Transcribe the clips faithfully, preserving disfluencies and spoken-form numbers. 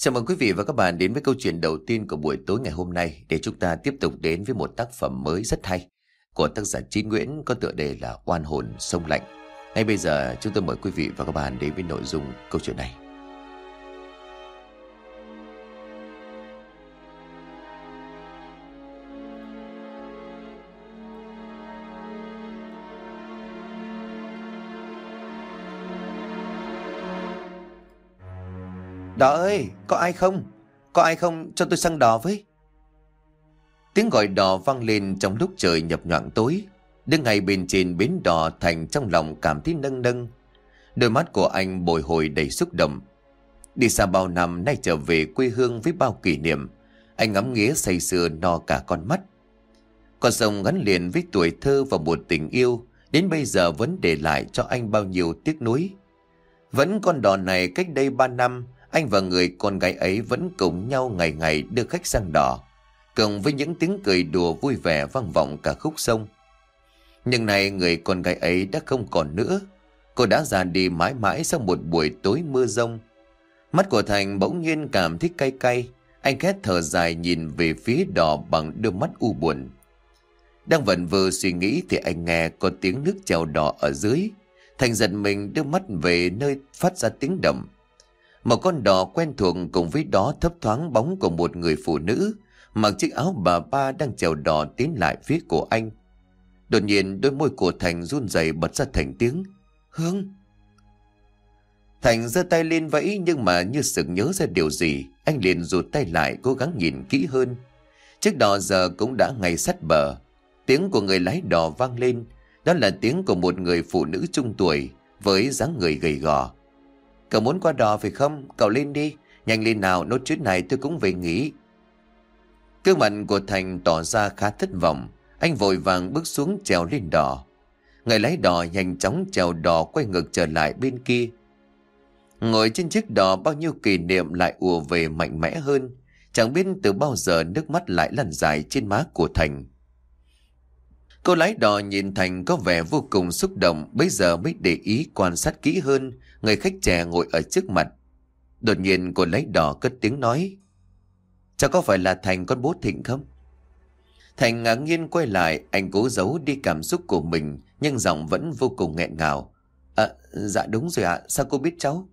Chào mừng quý vị và các bạn đến với câu chuyện đầu tiên của buổi tối ngày hôm nay, để chúng ta tiếp tục đến với một tác phẩm mới rất hay của tác giả Chí Nguyễn có tựa đề là Oan hồn sông lạnh. Ngay bây giờ chúng tôi mời quý vị và các bạn đến với nội dung câu chuyện này. Đỏ ơi, có ai không? Có ai không? Cho tôi xăng đỏ với. Tiếng gọi đỏ vang lên trong lúc trời nhập nhoạng tối. Đứng ngay bên trên bến đò, Thành trong lòng cảm thấy nâng nâng. Đôi mắt của anh bồi hồi đầy xúc động. Đi xa bao năm, nay trở về quê hương với bao kỷ niệm. Anh ngắm nghía say sưa no cả con mắt. Con sông gắn liền với tuổi thơ và một tình yêu, đến bây giờ vẫn để lại cho anh bao nhiêu tiếc nuối. Vẫn con đò này cách đây ba năm, anh và người con gái ấy vẫn cùng nhau ngày ngày đưa khách sang đò, cùng với những tiếng cười đùa vui vẻ vang vọng cả khúc sông. Nhưng nay người con gái ấy đã không còn nữa. Cô đã già đi mãi mãi sau một buổi tối mưa giông. Mắt của Thành bỗng nhiên cảm thấy cay cay. Anh khẽ thở dài nhìn về phía đò bằng đôi mắt u buồn. Đang vẩn vơ suy nghĩ thì anh nghe có tiếng nước chèo đò ở dưới. Thành giật mình đưa mắt về nơi phát ra tiếng động. Một con đò quen thuộc, cùng với đó thấp thoáng bóng của một người phụ nữ mặc chiếc áo bà ba đang chèo đò tiến lại phía của anh. Đột nhiên đôi môi của Thành run rẩy bật ra thành tiếng Hương. Thành giơ tay lên vẫy, nhưng mà như sực nhớ ra điều gì, anh liền rụt tay lại cố gắng nhìn kỹ hơn. Chiếc đò giờ cũng đã ngay sát bờ. Tiếng của người lái đò vang lên. Đó là tiếng của một người phụ nữ trung tuổi với dáng người gầy gò. Cậu muốn qua đò phải không? Cậu lên đi, nhanh lên nào, nốt chuyến này tôi cũng về nghỉ. Gương mặt của Thành tỏ ra khá thất vọng. Anh vội vàng bước xuống trèo lên đò. Người lái đò nhanh chóng trèo đò quay ngược trở lại bên kia. Ngồi trên chiếc đò, bao nhiêu kỷ niệm lại ùa về mạnh mẽ hơn. Chẳng biết từ bao giờ nước mắt lại lăn dài trên má của Thành. Cô lái đò nhìn Thành có vẻ vô cùng xúc động, bây giờ mới để ý quan sát kỹ hơn người khách trẻ ngồi ở trước mặt. Đột nhiên cô lái đò cất tiếng nói: "Cháu có phải là Thành, con bố Thịnh không?" Thành ngạc nhiên quay lại, anh cố giấu đi cảm xúc của mình nhưng giọng vẫn vô cùng nghẹn ngào. "À, dạ đúng rồi ạ, sao cô biết cháu?"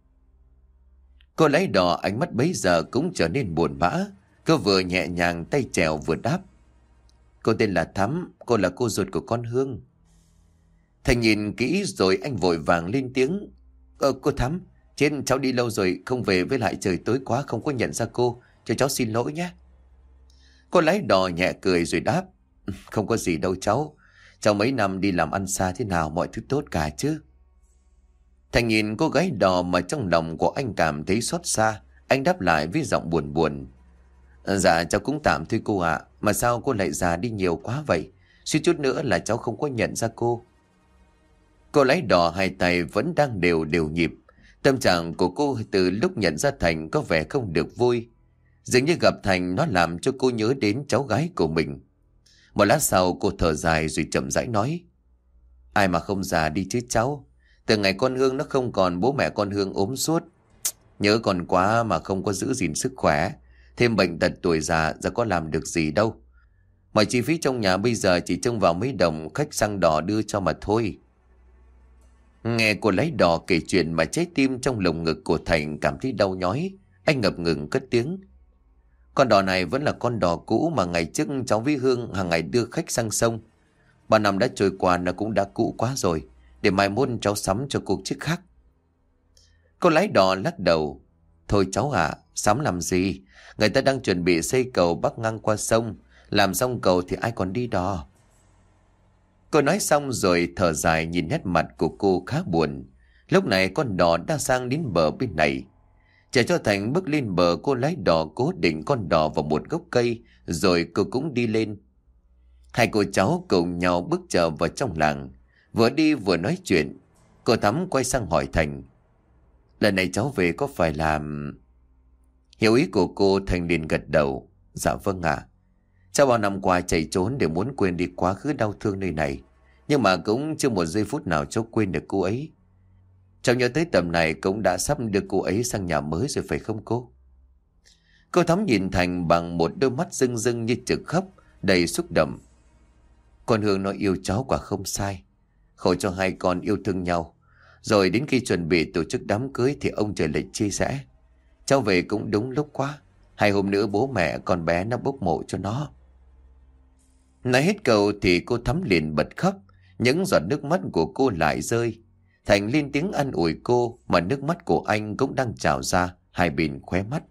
Cô lái đò ánh mắt bấy giờ cũng trở nên buồn bã. Cô vừa nhẹ nhàng tay chèo vừa đáp: "Cô tên là Thắm, cô là cô ruột của con Hương." Thành nhìn kỹ rồi anh vội vàng lên tiếng: Ờ, cô Thắm, trên cháu đi lâu rồi không về, với lại trời tối quá không có nhận ra cô, cho cháu xin lỗi nhé." Cô lái đò nhẹ cười rồi đáp: "Không có gì đâu cháu, cháu mấy năm đi làm ăn xa thế nào mọi thứ tốt cả chứ." Thành nhìn cô gái đò mà trong lòng của anh cảm thấy xót xa. Anh đáp lại với giọng buồn buồn: "Dạ cháu cũng tạm thôi cô ạ, mà sao cô lại già đi nhiều quá vậy, suýt chút nữa là cháu không có nhận ra cô." Cô lái đò hai tay vẫn đang đều đều nhịp. Tâm trạng của cô từ lúc nhận ra Thành có vẻ không được vui. Dường như gặp Thành nó làm cho cô nhớ đến cháu gái của mình. Một lát sau cô thở dài rồi chậm rãi nói: "Ai mà không già đi chứ cháu. Từ ngày con Hương nó không còn, bố mẹ con Hương ốm suốt. Nhớ còn quá mà không có giữ gìn sức khỏe. Thêm bệnh tật tuổi già, giờ có làm được gì đâu. Mọi chi phí trong nhà bây giờ chỉ trông vào mấy đồng khách xăng đò đưa cho mà thôi." Nghe cô lái đò kể chuyện mà trái tim trong lồng ngực của Thành cảm thấy đau nhói. Anh ngập ngừng cất tiếng: "Con đò này vẫn là con đò cũ mà ngày trước cháu với Hương hàng ngày đưa khách sang sông. Ba năm đã trôi qua, nó cũng đã cũ quá rồi. Để mai mốt cháu sắm cho cô chiếc khác." Cô lái đò lắc đầu: "Thôi cháu ạ, sắm làm gì? Người ta đang chuẩn bị xây cầu bắc ngang qua sông. Làm xong cầu thì ai còn đi đò." Cô nói xong rồi thở dài, nhìn nét mặt của cô khá buồn. Lúc này con đò đã sang đến bờ bên này. Chờ cho Thành bước lên bờ, cô lái đò cố định con đò vào một gốc cây, rồi cô cũng đi lên. Hai cô cháu cùng nhau bước trở vào trong làng. Vừa đi vừa nói chuyện. Cô Thắm quay sang hỏi Thành: "Lần này cháu về có phải làm..." Hiểu ý của cô, Thành liền gật đầu: "Dạ vâng ạ. Cháu bao năm qua chạy trốn để muốn quên đi quá khứ đau thương nơi này. Nhưng mà cũng chưa một giây phút nào cháu quên được cô ấy. Cháu nhớ tới tầm này cũng đã sắp đưa cô ấy sang nhà mới rồi phải không cô?" Cô Thắm nhìn Thành bằng một đôi mắt rưng rưng như trực khóc, đầy xúc động. Con Hương nó yêu cháu quả không sai. Khổ cho hai con yêu thương nhau. Rồi đến khi chuẩn bị tổ chức đám cưới thì ông trời lại chia rẽ. Cháu về cũng đúng lúc quá. Hai hôm nữa bố mẹ con bé nó bốc mộ cho nó. Nói hết câu thì cô Thắm liền bật khóc. Những giọt nước mắt của cô lại rơi. Thành lên tiếng an ủi cô, mà nước mắt của anh cũng đang trào ra hai bên khóe mắt.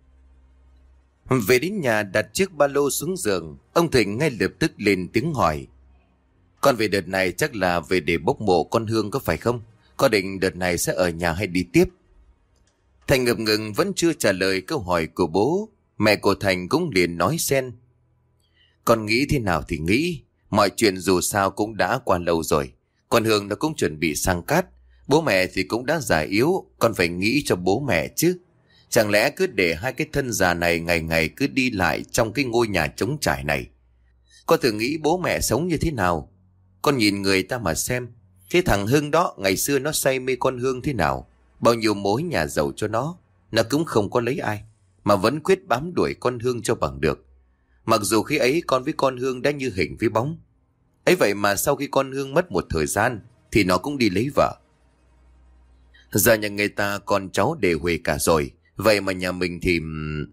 Về đến nhà đặt chiếc ba lô xuống giường, ông Thịnh ngay lập tức lên tiếng hỏi. Con về đợt này chắc là về để bốc mộ con Hương có phải không? Con định đợt này sẽ ở nhà hay đi tiếp? Thành ngập ngừng vẫn chưa trả lời câu hỏi của bố. Mẹ của Thành cũng liền nói xen. Con nghĩ thế nào thì nghĩ. Mọi chuyện dù sao cũng đã qua lâu rồi. Con Hương nó cũng chuẩn bị sang cát. Bố mẹ thì cũng đã già yếu. Con phải nghĩ cho bố mẹ chứ. Chẳng lẽ cứ để hai cái thân già này ngày ngày cứ đi lại trong cái ngôi nhà trống trải này? Con thử nghĩ bố mẹ sống như thế nào? Con nhìn người ta mà xem. Cái thằng Hưng đó ngày xưa nó say mê con Hương thế nào? Bao nhiêu mối nhà giàu cho nó. Nó cũng không có lấy ai, mà vẫn quyết bám đuổi con Hương cho bằng được. Mặc dù khi ấy con với con Hương đã như hình với bóng. Ấy vậy mà sau khi con Hương mất một thời gian thì nó cũng đi lấy vợ. Giờ nhà người ta con cháu đều huề cả rồi. Vậy mà nhà mình thì...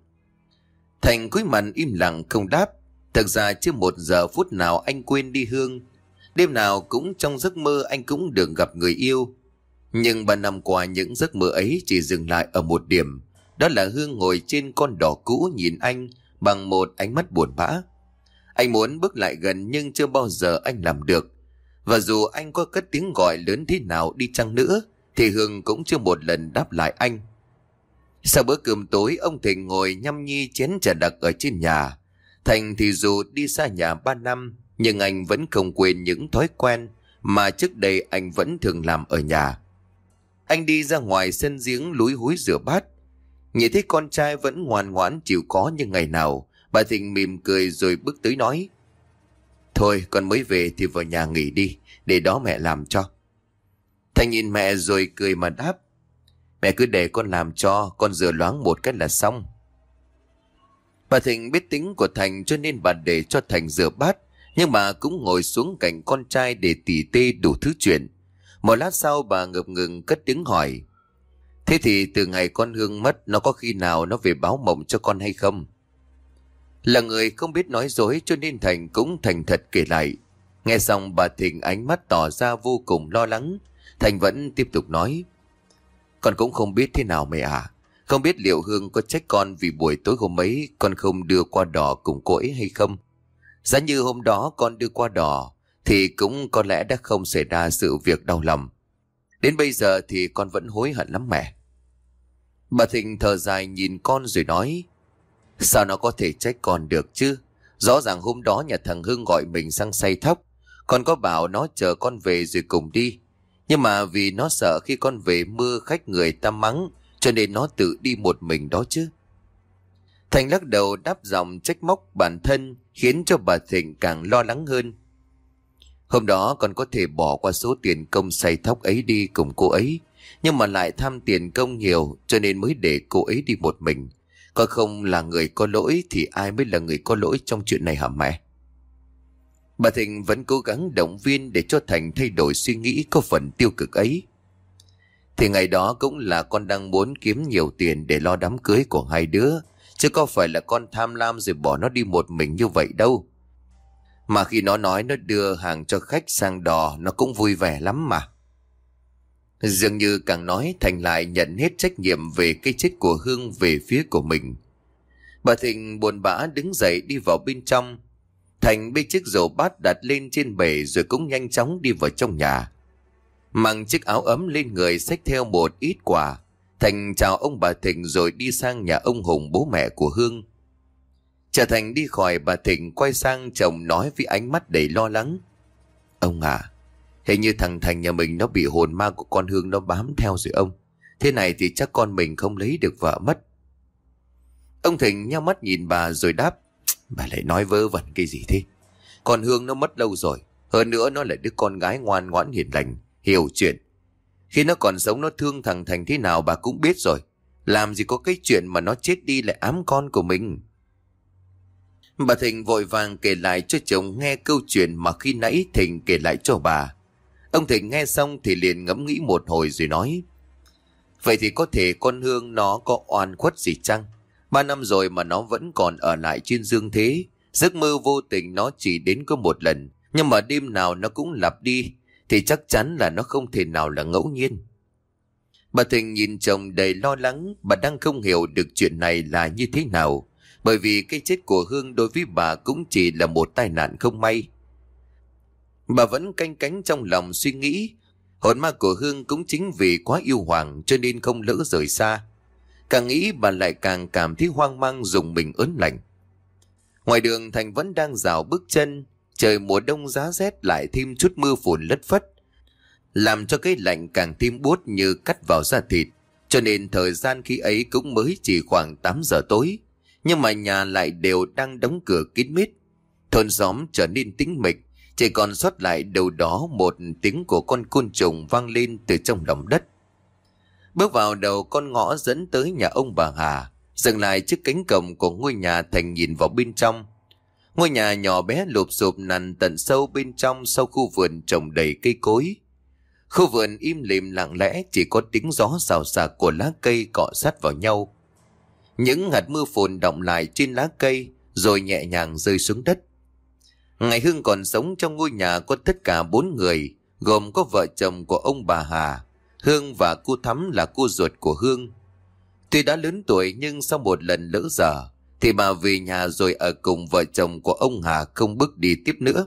Thành cúi mặt im lặng không đáp. Thực ra chưa một giờ phút nào anh quên đi Hương. Đêm nào cũng trong giấc mơ anh cũng được gặp người yêu. Nhưng ba năm qua những giấc mơ ấy chỉ dừng lại ở một điểm. Đó là Hương ngồi trên con đò cũ nhìn anh bằng một ánh mắt buồn bã. Anh muốn bước lại gần nhưng chưa bao giờ anh làm được. Và dù anh có cất tiếng gọi lớn thế nào đi chăng nữa thì Hương cũng chưa một lần đáp lại anh. Sau bữa cơm tối, ông Thịnh ngồi nhâm nhi chén trà đặc ở trên nhà. Thành thì dù đi xa nhà ba năm nhưng anh vẫn không quên những thói quen mà trước đây anh vẫn thường làm ở nhà. Anh đi ra ngoài sân giếng lúi húi rửa bát. Nhìn thấy con trai vẫn ngoan ngoãn chịu khó như ngày nào, bà Thịnh mỉm cười rồi bước tới nói. Thôi con mới về thì vào nhà nghỉ đi, để đó mẹ làm cho. Thành nhìn mẹ rồi cười mà đáp. Mẹ cứ để con làm cho, con rửa loáng một cách là xong. Bà Thịnh biết tính của Thành cho nên bà để cho Thành rửa bát, nhưng mà cũng ngồi xuống cạnh con trai để tỉ tê đủ thứ chuyện. Một lát sau bà ngập ngừng cất tiếng hỏi. Thế thì từ ngày con Hương mất, nó có khi nào nó về báo mộng cho con hay không? Là người không biết nói dối cho nên Thành cũng thành thật kể lại. Nghe xong bà Thịnh ánh mắt tỏ ra vô cùng lo lắng. Thành vẫn tiếp tục nói. Con cũng không biết thế nào mẹ à. Không biết liệu Hương có trách con vì buổi tối hôm ấy con không đưa qua đò cùng cô ấy hay không. Giá như hôm đó con đưa qua đò thì cũng có lẽ đã không xảy ra sự việc đau lòng. Đến bây giờ thì con vẫn hối hận lắm mẹ. Bà Thịnh thở dài nhìn con rồi nói. Sao nó có thể trách con được chứ? Rõ ràng hôm đó nhà thằng Hưng gọi mình sang say thóc. Con có bảo nó chờ con về rồi cùng đi. Nhưng mà vì nó sợ khi con về mưa khách người ta mắng, cho nên nó tự đi một mình đó chứ. Thành lắc đầu đáp giọng trách móc bản thân, khiến cho bà Thịnh càng lo lắng hơn. Hôm đó con có thể bỏ qua số tiền công say thóc ấy đi cùng cô ấy, nhưng mà lại tham tiền công nhiều cho nên mới để cô ấy đi một mình. Con không là người có lỗi thì ai mới là người có lỗi trong chuyện này hả mẹ? Bà Thịnh vẫn cố gắng động viên để cho Thành thay đổi suy nghĩ có phần tiêu cực ấy. Thì ngày đó cũng là con đang muốn kiếm nhiều tiền để lo đám cưới của hai đứa, chứ có phải là con tham lam rồi bỏ nó đi một mình như vậy đâu. Mà khi nó nói nó đưa hàng cho khách sang đò, nó cũng vui vẻ lắm mà. Dường như càng nói Thành lại nhận hết trách nhiệm về cái chết của Hương về phía của mình. Bà Thịnh buồn bã đứng dậy đi vào bên trong. Thành bê chiếc rổ bát đặt lên trên bể rồi cũng nhanh chóng đi vào trong nhà. Mang chiếc áo ấm lên người xách theo một ít quà. Thành chào ông bà Thịnh rồi đi sang nhà ông Hùng bố mẹ của Hương. Chờ Thành đi khỏi, bà Thịnh quay sang chồng nói với ánh mắt đầy lo lắng. Ông à, hình như thằng Thành nhà mình nó bị hồn ma của con Hương nó bám theo rồi ông. Thế này thì chắc con mình không lấy được vợ mất. Ông Thịnh nheo mắt nhìn bà rồi đáp. Bà lại nói vớ vẩn cái gì thế? Con Hương nó mất lâu rồi. Hơn nữa nó là đứa con gái ngoan ngoãn hiền lành, hiểu chuyện. Khi nó còn sống nó thương thằng Thành thế nào bà cũng biết rồi. Làm gì có cái chuyện mà nó chết đi lại ám con của mình. Bà Thịnh vội vàng kể lại cho chồng nghe câu chuyện mà khi nãy Thịnh kể lại cho bà. Ông Thịnh nghe xong thì liền ngẫm nghĩ một hồi rồi nói: Vậy thì có thể con Hương nó có oan khuất gì chăng? Ba năm rồi mà nó vẫn còn ở lại trên dương thế. Giấc mơ vô tình nó chỉ đến có một lần, nhưng mà đêm nào nó cũng lặp đi, thì chắc chắn là nó không thể nào là ngẫu nhiên. Bà Thịnh nhìn chồng đầy lo lắng. Bà đang không hiểu được chuyện này là như thế nào, bởi vì cái chết của Hương đối với bà cũng chỉ là một tai nạn không may. Bà vẫn canh cánh trong lòng suy nghĩ, hồn ma của Hương cũng chính vì quá yêu Hoàng cho nên không lỡ rời xa. Càng nghĩ bà lại càng cảm thấy hoang mang, rùng mình ớn lạnh. Ngoài đường Thành vẫn đang rào bước chân. Trời mùa đông giá rét lại thêm chút mưa phùn lất phất, làm cho cái lạnh càng thêm buốt như cắt vào da thịt. Cho nên thời gian khi ấy cũng mới chỉ khoảng tám giờ tối, nhưng mà nhà lại đều đang đóng cửa kín mít. Thôn xóm trở nên tĩnh mịch, chỉ còn sót lại đâu đó một tiếng của con côn trùng vang lên từ trong lòng đất. Bước vào đầu con ngõ dẫn tới nhà ông bà Hà, dừng lại trước cánh cổng của ngôi nhà. Thành nhìn vào bên trong. Ngôi nhà nhỏ bé lụp xụp nằm tận sâu bên trong, sau khu vườn trồng đầy cây cối. Khu vườn im lìm lặng lẽ, chỉ có tiếng gió xào xạc của lá cây cọ sát vào nhau. Những hạt mưa phùn đọng lại trên lá cây rồi nhẹ nhàng rơi xuống đất. Ngày Hương còn sống trong ngôi nhà có tất cả bốn người, gồm có vợ chồng của ông bà Hà, Hương và cô Thắm là cô ruột của Hương. Tuy đã lớn tuổi nhưng sau một lần lỡ dở thì bà về nhà rồi ở cùng vợ chồng của ông Hà, không bước đi tiếp nữa.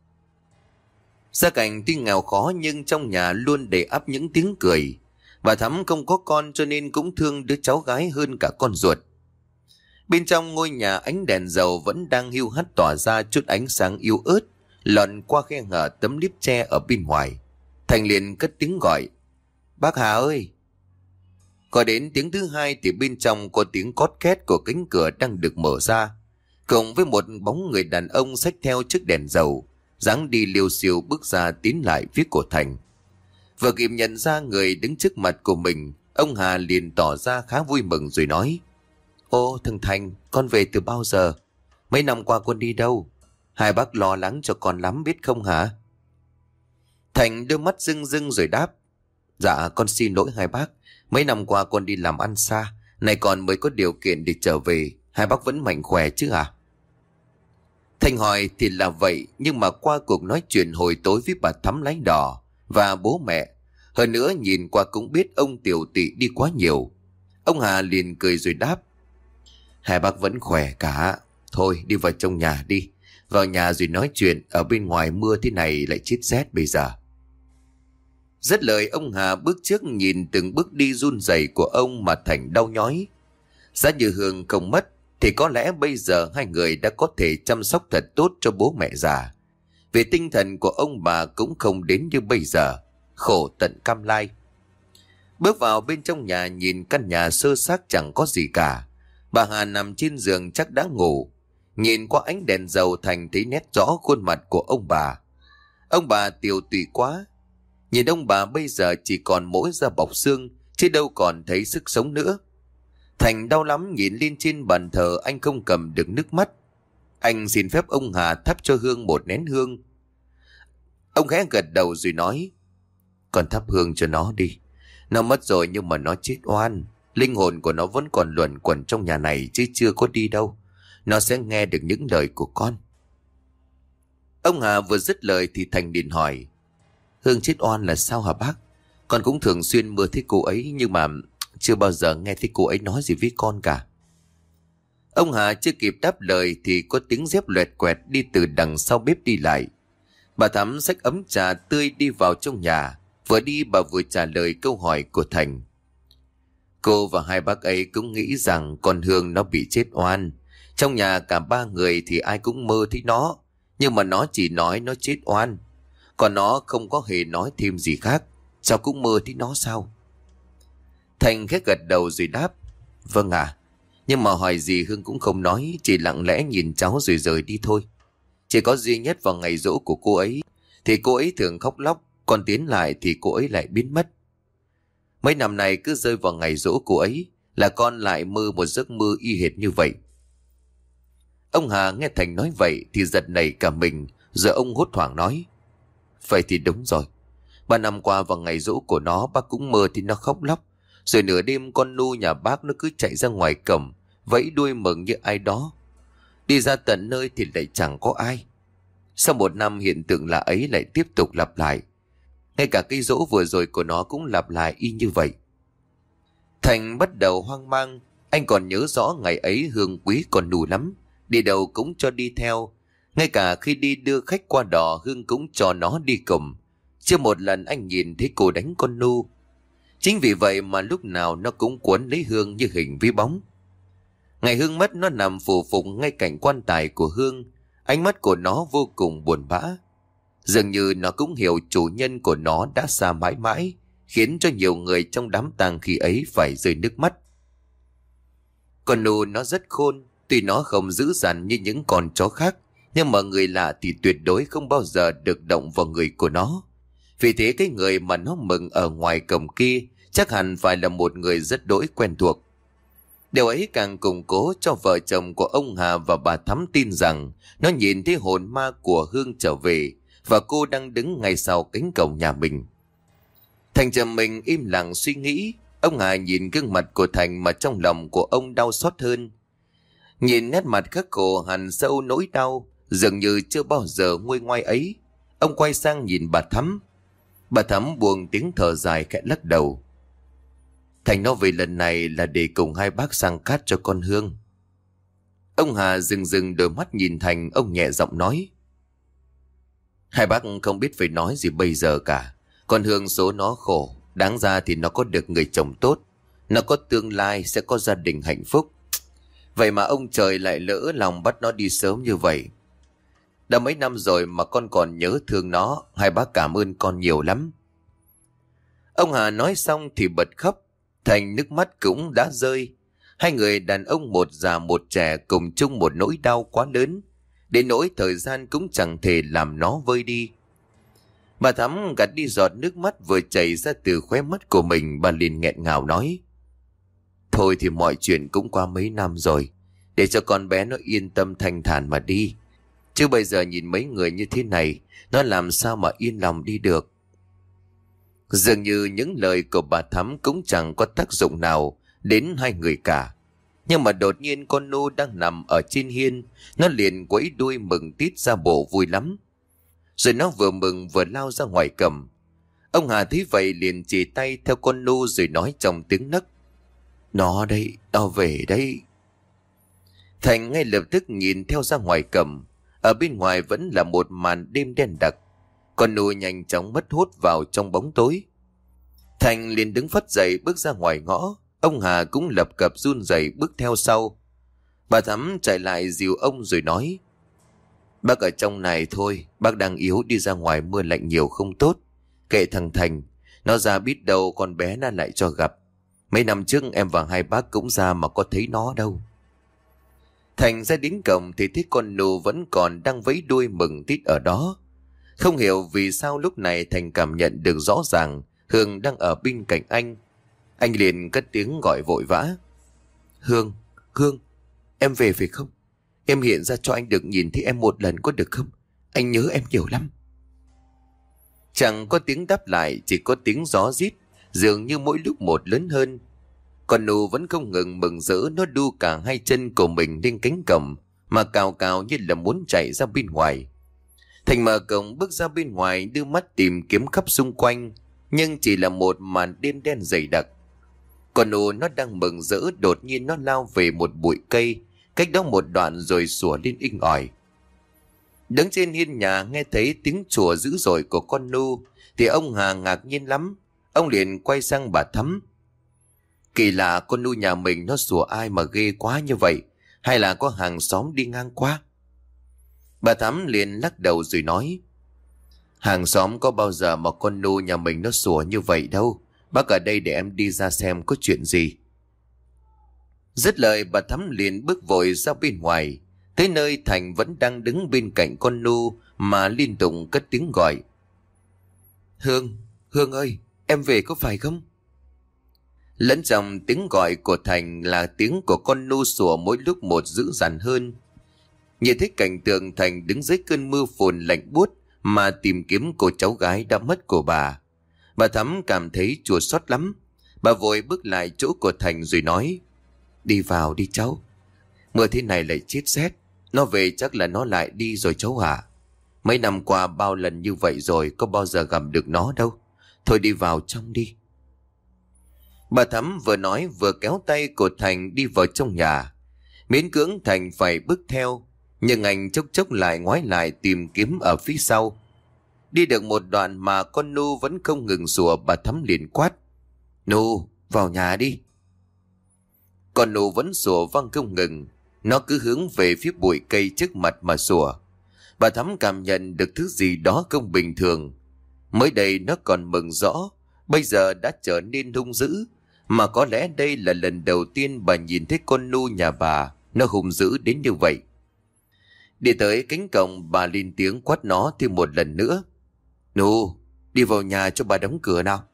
Gia cảnh tuy nghèo khó nhưng trong nhà luôn đầy ắp những tiếng cười. Bà Thắm không có con cho nên cũng thương đứa cháu gái hơn cả con ruột. Bên trong ngôi nhà ánh đèn dầu vẫn đang hiu hắt tỏa ra chút ánh sáng yếu ớt lọt qua khe hở tấm liếp tre ở bên ngoài. Thành liền cất tiếng gọi: Bác Hà ơi! Gọi đến tiếng thứ hai thì bên trong có tiếng cót két của cánh cửa đang được mở ra, cùng với một bóng người đàn ông xách theo chiếc đèn dầu, dáng đi liều xiêu bước ra tiến lại phía của Thành. Vừa kịp nhận ra người đứng trước mặt của mình, ông Hà liền tỏ ra khá vui mừng rồi nói: Ô thằng Thành, con về từ bao giờ? Mấy năm qua con đi đâu? Hai bác lo lắng cho con lắm biết không hả? Thành đưa mắt rưng rưng rồi đáp: Dạ con xin lỗi hai bác, mấy năm qua con đi làm ăn xa, này con mới có điều kiện để trở về. Hai bác vẫn mạnh khỏe chứ à? Thành hỏi thì là vậy, nhưng mà qua cuộc nói chuyện hồi tối với bà Thắm lái đò và bố mẹ, hơn nữa nhìn qua cũng biết ông tiểu tỵ đi quá nhiều. Ông Hà liền cười rồi đáp: Hai bác vẫn khỏe cả. Thôi đi vào trong nhà đi, vào nhà rồi nói chuyện, ở bên ngoài mưa thế này lại chết rét bây giờ. Dứt lời ông Hà bước trước, nhìn từng bước đi run rẩy của ông mà Thành đau nhói. Giá như Hương không mất thì có lẽ bây giờ hai người đã có thể chăm sóc thật tốt cho bố mẹ già. Về tinh thần của ông bà cũng không đến như bây giờ, khổ tận cam lai. Bước vào bên trong nhà, nhìn căn nhà sơ xác chẳng có gì cả. Bà Hà nằm trên giường chắc đã ngủ. Nhìn qua ánh đèn dầu Thành thấy nét rõ khuôn mặt của ông bà. Ông bà tiều tụy quá. Nhìn ông bà bây giờ chỉ còn mỗi da bọc xương, chứ đâu còn thấy sức sống nữa. Thành đau lắm, nhìn lên trên bàn thờ anh không cầm được nước mắt. Anh xin phép ông Hà thắp cho Hương một nén hương. Ông khẽ gật đầu rồi nói: Con thắp hương cho nó đi. Nó mất rồi nhưng mà nó chết oan. Linh hồn của nó vẫn còn luẩn quẩn trong nhà này chứ chưa có đi đâu. Nó sẽ nghe được những lời của con. Ông Hà vừa dứt lời thì Thành liền hỏi: Hương chết oan là sao hả bác? Con cũng thường xuyên mơ thấy cô ấy, nhưng mà chưa bao giờ nghe thấy cô ấy nói gì với con cả. Ông Hà chưa kịp đáp lời thì có tiếng dép loẹt quẹt đi từ đằng sau bếp đi lại. Bà Thắm xách ấm trà tươi đi vào trong nhà. Vừa đi bà vừa trả lời câu hỏi của Thành. Cô và hai bác ấy cũng nghĩ rằng con Hương nó bị chết oan. Trong nhà cả ba người thì ai cũng mơ thấy nó, nhưng mà nó chỉ nói nó chết oan, còn nó không có hề nói thêm gì khác. Sao cũng mơ thấy nó sao? Thành khẽ gật đầu rồi đáp: Vâng ạ. À, nhưng mà hỏi gì Hương cũng không nói, chỉ lặng lẽ nhìn cháu rồi rời đi thôi. Chỉ có duy nhất vào ngày giỗ của cô ấy thì cô ấy thường khóc lóc, còn tiến lại thì cô ấy lại biến mất. Mấy năm nay cứ rơi vào ngày giỗ cô ấy là con lại mơ một giấc mơ y hệt như vậy. Ông Hà nghe Thành nói vậy thì giật nảy cả mình, rồi ông hốt hoảng nói: Vậy thì đúng rồi. Ba năm qua vào ngày giỗ của nó, bác cũng mơ thì nó khóc lóc. Rồi nửa đêm con nu nhà bác nó cứ chạy ra ngoài cổng, vẫy đuôi mừng như ai đó. Đi ra tận nơi thì lại chẳng có ai. Sau một năm hiện tượng lạ ấy lại tiếp tục lặp lại. Ngay cả cái giỗ vừa rồi của nó cũng lặp lại y như vậy. Thành bắt đầu hoang mang. Anh còn nhớ rõ ngày ấy Hương quý con nu lắm, đi đâu cũng cho đi theo. Ngay cả khi đi đưa khách qua đò, Hương cũng cho nó đi cùng. Chưa một lần anh nhìn thấy cô đánh con nu. Chính vì vậy mà lúc nào nó cũng cuốn lấy Hương như hình với bóng. Ngày Hương mất, nó nằm phù phụng ngay cạnh quan tài của Hương. Ánh mắt của nó vô cùng buồn bã. Dường như nó cũng hiểu chủ nhân của nó đã xa mãi mãi, khiến cho nhiều người trong đám tang khi ấy phải rơi nước mắt. Con nu nó rất khôn. Tuy nó không dữ dằn như những con chó khác, nhưng mà người lạ thì tuyệt đối không bao giờ được động vào người của nó. Vì thế cái người mà nó mừng ở ngoài cổng kia chắc hẳn phải là một người rất đỗi quen thuộc. Điều ấy càng củng cố cho vợ chồng của ông Hà và bà Thắm tin rằng nó nhìn thấy hồn ma của Hương trở về, và cô đang đứng ngay sau cánh cổng nhà mình. Thành trầm mình im lặng suy nghĩ. Ông Hà nhìn gương mặt của Thành mà trong lòng của ông đau xót hơn. Nhìn nét mặt khắc khổ hằn sâu nỗi đau, dường như chưa bao giờ nguôi ngoai ấy, ông quay sang nhìn bà Thắm. Bà Thắm buông tiếng thở dài khẽ lắc đầu. Thành nó về lần này là để cùng hai bác sang cát cho con Hương. Ông Hà dừng dừng đôi mắt nhìn Thành, ông nhẹ giọng nói: Hai bác không biết phải nói gì bây giờ cả. Con Hương số nó khổ, đáng ra thì nó có được người chồng tốt, nó có tương lai, sẽ có gia đình hạnh phúc. Vậy mà ông trời lại lỡ lòng bắt nó đi sớm như vậy. Đã mấy năm rồi mà con còn nhớ thương nó. Hai bác cảm ơn con nhiều lắm. Ông Hà nói xong thì bật khóc. Thành nước mắt cũng đã rơi. Hai người đàn ông một già một trẻ cùng chung một nỗi đau quá lớn, đến nỗi thời gian cũng chẳng thể làm nó vơi đi. Bà Thắm gạt đi giọt nước mắt vừa chảy ra từ khóe mắt của mình. Bà liền nghẹn ngào nói: Thôi thì mọi chuyện cũng qua mấy năm rồi, để cho con bé nó yên tâm thanh thản mà đi. Chứ bây giờ nhìn mấy người như thế này, nó làm sao mà yên lòng đi được. Dường như những lời của bà Thắm cũng chẳng có tác dụng nào đến hai người cả. Nhưng mà đột nhiên con nu đang nằm ở trên hiên, nó liền quẫy đuôi mừng tít ra bộ vui lắm. Rồi nó vừa mừng vừa lao ra ngoài cầm. Ông Hà thấy vậy liền chỉ tay theo con nu rồi nói trong tiếng nấc: Nó đây, nó về đây. Thành ngay lập tức nhìn theo ra ngoài cầm. Ở bên ngoài vẫn là một màn đêm đen đặc. Con nu nhanh chóng mất hút vào trong bóng tối. Thành liền đứng phắt dậy bước ra ngoài ngõ. Ông Hà cũng lập cập run rẩy bước theo sau. Bà Thắm chạy lại dìu ông rồi nói: Bác ở trong này thôi, bác đang yếu, đi ra ngoài mưa lạnh nhiều không tốt. Kệ thằng Thành, nó ra biết đâu con bé nó lại cho gặp. Mấy năm trước em và hai bác cũng ra mà có thấy nó đâu. Thành ra đến cổng thì thấy con nu vẫn còn đang vẫy đuôi mừng tít ở đó. Không hiểu vì sao lúc này Thành cảm nhận được rõ ràng Hương đang ở bên cạnh anh. Anh liền cất tiếng gọi vội vã: Hương, Hương, em về phải không? Em hiện ra cho anh được nhìn thấy em một lần có được không? Anh nhớ em nhiều lắm. Chẳng có tiếng đáp lại, chỉ có tiếng gió rít, dường như mỗi lúc một lớn hơn. Con nu vẫn không ngừng mừng rỡ, nó đu cả hai chân của mình lên cánh cổng, mà cào cào như là muốn chạy ra bên ngoài. Thành mở cổng bước ra bên ngoài, đưa mắt tìm kiếm khắp xung quanh, nhưng chỉ là một màn đêm đen dày đặc. Con nu nó đang mừng rỡ, đột nhiên nó lao về một bụi cây cách đó một đoạn rồi sủa lên inh ỏi. Đứng trên hiên nhà nghe thấy tiếng sủa dữ dội của con nu thì ông Hà ngạc nhiên lắm. Ông liền quay sang bà Thắm: Kỳ lạ, con nu nhà mình nó sủa ai mà ghê quá như vậy? Hay là có hàng xóm đi ngang qua? Bà Thắm liền lắc đầu rồi nói: Hàng xóm có bao giờ mà con nu nhà mình nó sủa như vậy đâu. Bác ở đây để em đi ra xem có chuyện gì. Dứt lời bà Thắm liền bước vội ra bên ngoài. Tới nơi Thành vẫn đang đứng bên cạnh con nu mà liên tục cất tiếng gọi: Hương, Hương ơi, em về có phải không? Lẫn trong tiếng gọi của Thành là tiếng của con nu sủa mỗi lúc một dữ dằn hơn. Nhìn thấy cảnh tượng, Thành đứng dưới cơn mưa phùn lạnh buốt mà tìm kiếm cô cháu gái đã mất của bà. Bà Thắm cảm thấy chua xót lắm. Bà vội bước lại chỗ của Thành rồi nói: Đi vào đi cháu. Mưa thế này lại chết rét. Nó về chắc là nó lại đi rồi cháu à. Mấy năm qua bao lần như vậy rồi, có bao giờ gặp được nó đâu. Thôi đi vào trong đi. Bà Thắm vừa nói vừa kéo tay của Thành đi vào trong nhà. Miễn cưỡng Thành phải bước theo, nhưng anh chốc chốc lại ngoái lại tìm kiếm ở phía sau. Đi được một đoạn mà con nu vẫn không ngừng sủa. Bà Thắm liền quát: Nu, vào nhà đi. Con nu vẫn sủa vang không ngừng. Nó cứ hướng về phía bụi cây trước mặt mà sủa. Bà Thắm cảm nhận được thứ gì đó không bình thường. Mới đây nó còn mừng rõ, bây giờ đã trở nên hung dữ. Mà có lẽ đây là lần đầu tiên bà nhìn thấy con nu nhà bà nó hung dữ đến như vậy. Đi tới cánh cổng, bà lên tiếng quát nó thêm một lần nữa: Nu, đi vào nhà cho bà đóng cửa nào.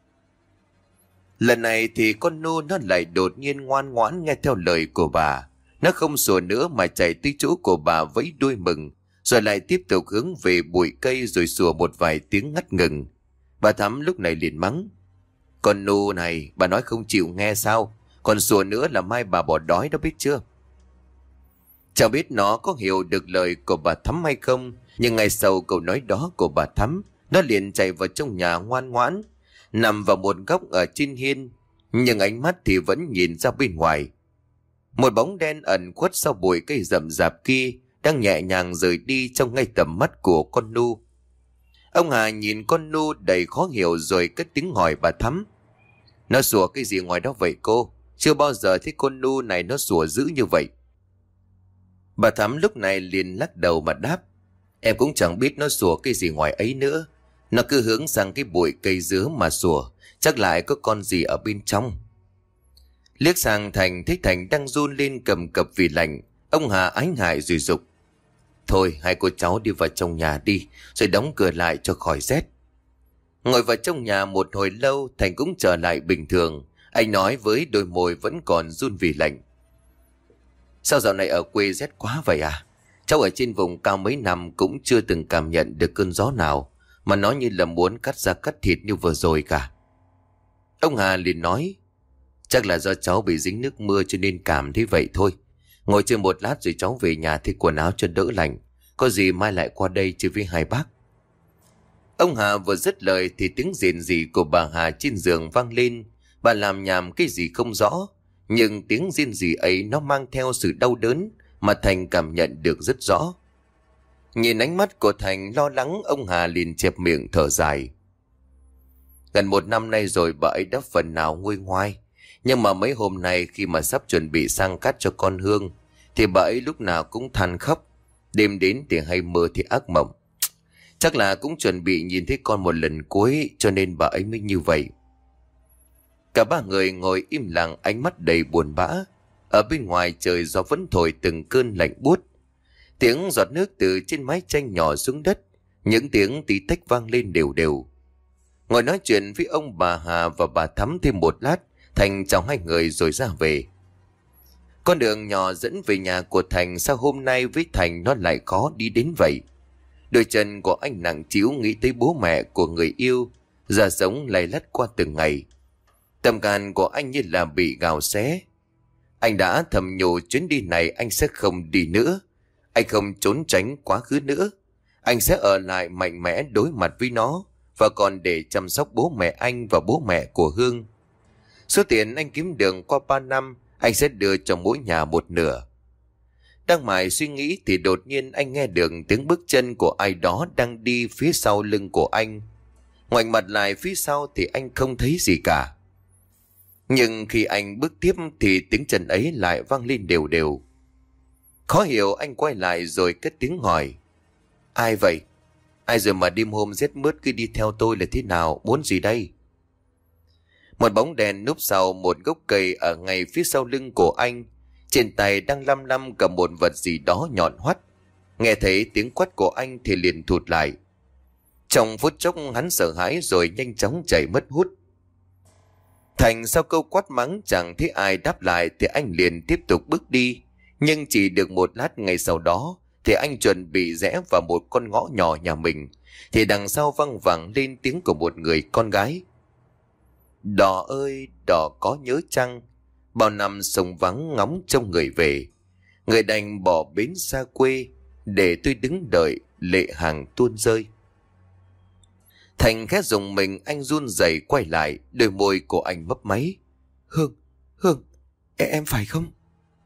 Lần này thì con nu nó lại đột nhiên ngoan ngoãn nghe theo lời của bà. Nó không sủa nữa mà chạy tới chỗ của bà vẫy đuôi mừng, rồi lại tiếp tục hướng về bụi cây rồi sủa một vài tiếng ngắt ngừng. Bà Thắm lúc này liền mắng: Con nu này, bà nói không chịu nghe sao? Còn sủa nữa là mai bà bỏ đói đó, biết chưa? Chẳng biết nó có hiểu được lời của bà Thắm hay không, nhưng ngay sau câu nói đó của bà Thắm, nó liền chạy vào trong nhà ngoan ngoãn, nằm vào một góc ở trên hiên, nhưng ánh mắt thì vẫn nhìn ra bên ngoài. Một bóng đen ẩn khuất sau bụi cây rậm rạp kia đang nhẹ nhàng rời đi trong ngay tầm mắt của con nu. Ông Hà nhìn con nu đầy khó hiểu rồi cất tiếng hỏi bà Thắm: Nó sủa cái gì ngoài đó vậy cô? Chưa bao giờ thấy con nu này nó sủa dữ như vậy. Bà Thắm lúc này liền lắc đầu mà đáp: Em cũng chẳng biết nó sủa cái gì ngoài ấy nữa. Nó cứ hướng sang cái bụi cây dứa mà sủa, chắc lại có con gì ở bên trong. Liếc sang Thành thấy Thành đang run lên cầm cập vì lạnh. Ông Hà ái ngại rồi giục: Thôi hai cô cháu đi vào trong nhà đi, rồi đóng cửa lại cho khỏi rét. Ngồi vào trong nhà một hồi lâu, Thành cũng trở lại bình thường. Anh nói với đôi môi vẫn còn run vì lạnh: Sao dạo này ở quê rét quá vậy à? Cháu ở trên vùng cao mấy năm cũng chưa từng cảm nhận được cơn gió nào mà nó như là muốn cắt da cắt thịt như vừa rồi cả. Ông Hà liền nói: Chắc là do cháu bị dính nước mưa cho nên cảm thấy vậy thôi. Ngồi chơi một lát rồi cháu về nhà thay quần áo cho đỡ lạnh. Có gì mai lại qua đây chơi với hai bác. Ông Hà vừa dứt lời thì tiếng rền rỉ của bà Hà trên giường vang lên. Bà làm nhảm cái gì không rõ, nhưng tiếng rên rỉ ấy nó mang theo sự đau đớn mà Thành cảm nhận được rất rõ. Nhìn ánh mắt của Thành lo lắng, ông Hà liền chẹp miệng thở dài. Gần một năm nay rồi bà ấy đã phần nào nguôi ngoai. Nhưng mà mấy hôm nay khi mà sắp chuẩn bị sang cát cho con Hương thì bà ấy lúc nào cũng than khóc. Đêm đến thì hay mơ thì ác mộng. Chắc là cũng chuẩn bị nhìn thấy con một lần cuối cho nên bà ấy mới như vậy. Cả ba người ngồi im lặng, ánh mắt đầy buồn bã. Ở bên ngoài trời gió vẫn thổi từng cơn lạnh buốt. Tiếng giọt nước từ trên mái tranh nhỏ xuống đất, những tiếng tí tách vang lên đều đều. Ngồi nói chuyện với ông bà Hà và bà Thắm thêm một lát, Thành chào hai người rồi ra về. Con đường nhỏ dẫn về nhà của Thành sao hôm nay với Thành nó lại khó đi đến vậy. Đôi chân của anh nặng trĩu nghĩ tới bố mẹ của người yêu, giờ sống lay lắt qua từng ngày. Tâm can của anh như là bị gào xé. Anh đã thầm nhủ chuyến đi này anh sẽ không đi nữa. Anh không trốn tránh quá khứ nữa. Anh sẽ ở lại mạnh mẽ đối mặt với nó, và còn để chăm sóc bố mẹ anh và bố mẹ của Hương. Số tiền anh kiếm được qua ba năm, anh sẽ đưa cho mỗi nhà một nửa. Đang mải suy nghĩ thì đột nhiên anh nghe được tiếng bước chân của ai đó đang đi phía sau lưng của anh. Ngoảnh mặt lại phía sau thì anh không thấy gì cả. Nhưng khi anh bước tiếp thì tiếng chân ấy lại vang lên đều đều. Khó hiểu anh quay lại rồi cất tiếng hỏi: Ai vậy? Ai rồi mà đêm hôm rét mướt cứ đi theo tôi là thế nào? Muốn gì đây? Một bóng đèn núp sau một gốc cây ở ngay phía sau lưng của anh. Trên tay đang lăm lăm cầm một vật gì đó nhọn hoắt. Nghe thấy tiếng quát của anh thì liền thụt lại. Trong phút chốc hắn sợ hãi rồi nhanh chóng chạy mất hút. Thành sau câu quát mắng chẳng thấy ai đáp lại thì anh liền tiếp tục bước đi. Nhưng chỉ được một lát ngay sau đó thì anh chuẩn bị rẽ vào một con ngõ nhỏ nhà mình, thì đằng sau văng vẳng lên tiếng của một người con gái. Đỏ ơi, đỏ có nhớ chăng? Bao năm sông vắng ngóng trông người về. Người đành bỏ bến xa quê, để tôi đứng đợi lệ hàng tuôn rơi. Thành khẽ dùng mình, anh run rẩy quay lại, đôi môi của anh mấp máy. Hương, Hương, e- em phải không?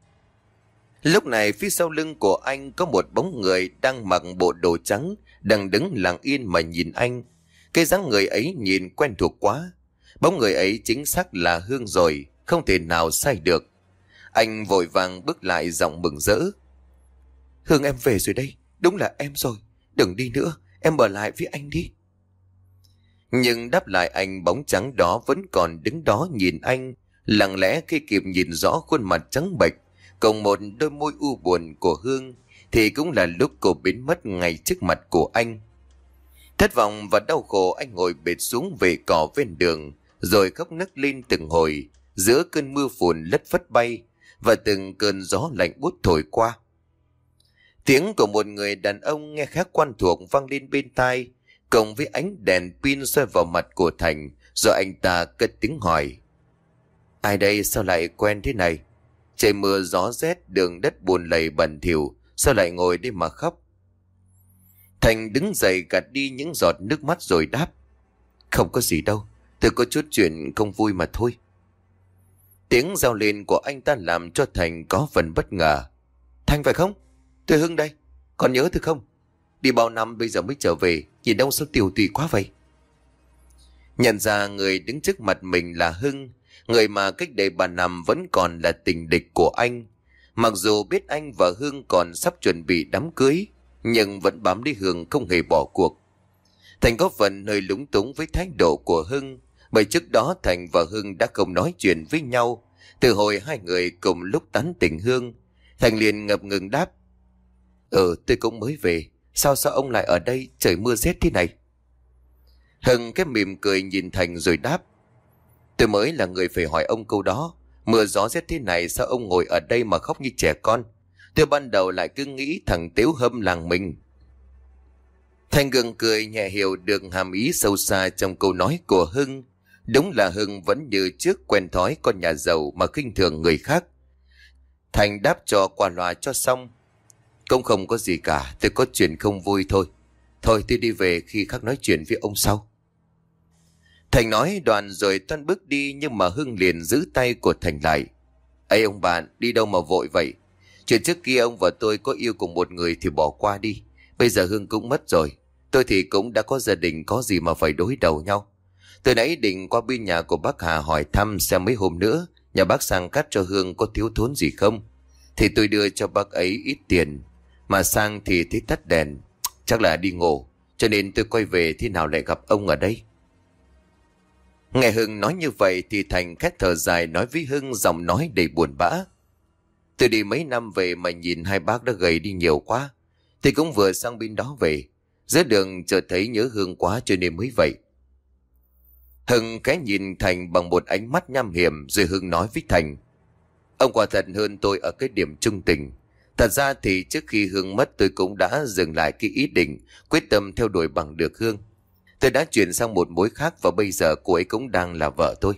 Lúc này phía sau lưng của anh có một bóng người đang mặc bộ đồ trắng, đang đứng lặng yên mà nhìn anh. Cái dáng người ấy nhìn quen thuộc quá. Bóng người ấy chính xác là Hương rồi, không thể nào sai được. Anh vội vàng bước lại, giọng mừng rỡ. Hương, em về rồi đây, đúng là em rồi. Đừng đi nữa, em ở lại với anh đi. Nhưng đáp lại anh, bóng trắng đó vẫn còn đứng đó nhìn anh, lặng lẽ. Khi kịp nhìn rõ khuôn mặt trắng bệch cùng một đôi môi u buồn của Hương, thì cũng là lúc cô biến mất ngay trước mặt của anh. Thất vọng và đau khổ, anh ngồi bệt xuống về cỏ ven đường, rồi khóc nấc lên từng hồi, giữa cơn mưa phùn lất phất bay và từng cơn gió lạnh buốt thổi qua. Tiếng của một người đàn ông nghe khá quen thuộc vang lên bên tai, cùng với ánh đèn pin soi vào mặt của Thành, rồi anh ta cất tiếng hỏi. Ai đây, sao lại quen thế này? Trời mưa gió rét, đường đất buồn lầy bẩn thỉu, sao lại ngồi đây mà khóc? Thành đứng dậy gạt đi những giọt nước mắt rồi đáp. Không có gì đâu, tôi có chút chuyện không vui mà thôi. Tiếng reo lên của anh ta làm cho Thành có phần bất ngờ. Thành phải không? Tôi Hưng đây, còn nhớ tôi không? Đi bao năm bây giờ mới trở về, nhìn đâu sao tiều tụy quá vậy? Nhận ra người đứng trước mặt mình là Hưng, người mà cách đây ba năm vẫn còn là tình địch của anh. Mặc dù biết anh và Hưng còn sắp chuẩn bị đám cưới, nhưng vẫn bám đi Hương, không hề bỏ cuộc. Thành có phần hơi lúng túng với thái độ của Hưng, bởi trước đó Thành và Hưng đã không nói chuyện với nhau từ hồi hai người cùng lúc tán tỉnh Hương. Thành liền ngập ngừng đáp. Ừ, tôi cũng mới về. Sao sao ông lại ở đây, trời mưa rét thế này? Hưng cái mỉm cười nhìn Thành rồi đáp. Tôi mới là người phải hỏi ông câu đó. Mưa gió rét thế này sao ông ngồi ở đây mà khóc như trẻ con? Tôi ban đầu lại cứ nghĩ thằng Tiếu Hâm làng mình. Thành gượng cười nhẹ, hiểu được hàm ý sâu xa trong câu nói của Hưng. Đúng là Hưng vẫn như trước quen thói con nhà giàu mà khinh thường người khác. Thành đáp cho qua loa cho xong. Cũng không có gì cả, tôi có chuyện không vui thôi. Thôi tôi đi về, khi khác nói chuyện với ông sau. Thành nói đoạn rồi toan bước đi, nhưng mà Hưng liền giữ tay của Thành lại. Ê ông bạn, đi đâu mà vội vậy? Chuyện trước kia ông và tôi có yêu cùng một người thì bỏ qua đi. Bây giờ Hưng cũng mất rồi, tôi thì cũng đã có gia đình, có gì mà phải đối đầu nhau. Tôi nãy định qua bên nhà của bác Hà hỏi thăm xem mấy hôm nữa nhà bác Sang cắt cho Hương có thiếu thốn gì không. Thì tôi đưa cho bác ấy ít tiền, mà Sang thì thấy tắt đèn, chắc là đi ngủ, cho nên tôi quay về thế nào lại gặp ông ở đây. Nghe Hưng nói như vậy thì Thành khét thở dài nói với Hưng, giọng nói đầy buồn bã. Tôi đi mấy năm về mà nhìn hai bác đã gầy đi nhiều quá. Thì cũng vừa sang bên đó về, giữa đường chợt thấy nhớ Hương quá cho nên mới vậy. Hưng cái nhìn Thành bằng một ánh mắt nham hiểm, rồi Hưng nói với Thành. Ông quả thật hơn tôi ở cái điểm trung tình. Thật ra thì trước khi Hương mất tôi cũng đã dừng lại cái ý định quyết tâm theo đuổi bằng được Hương. Tôi đã chuyển sang một mối khác và bây giờ cô ấy cũng đang là vợ tôi.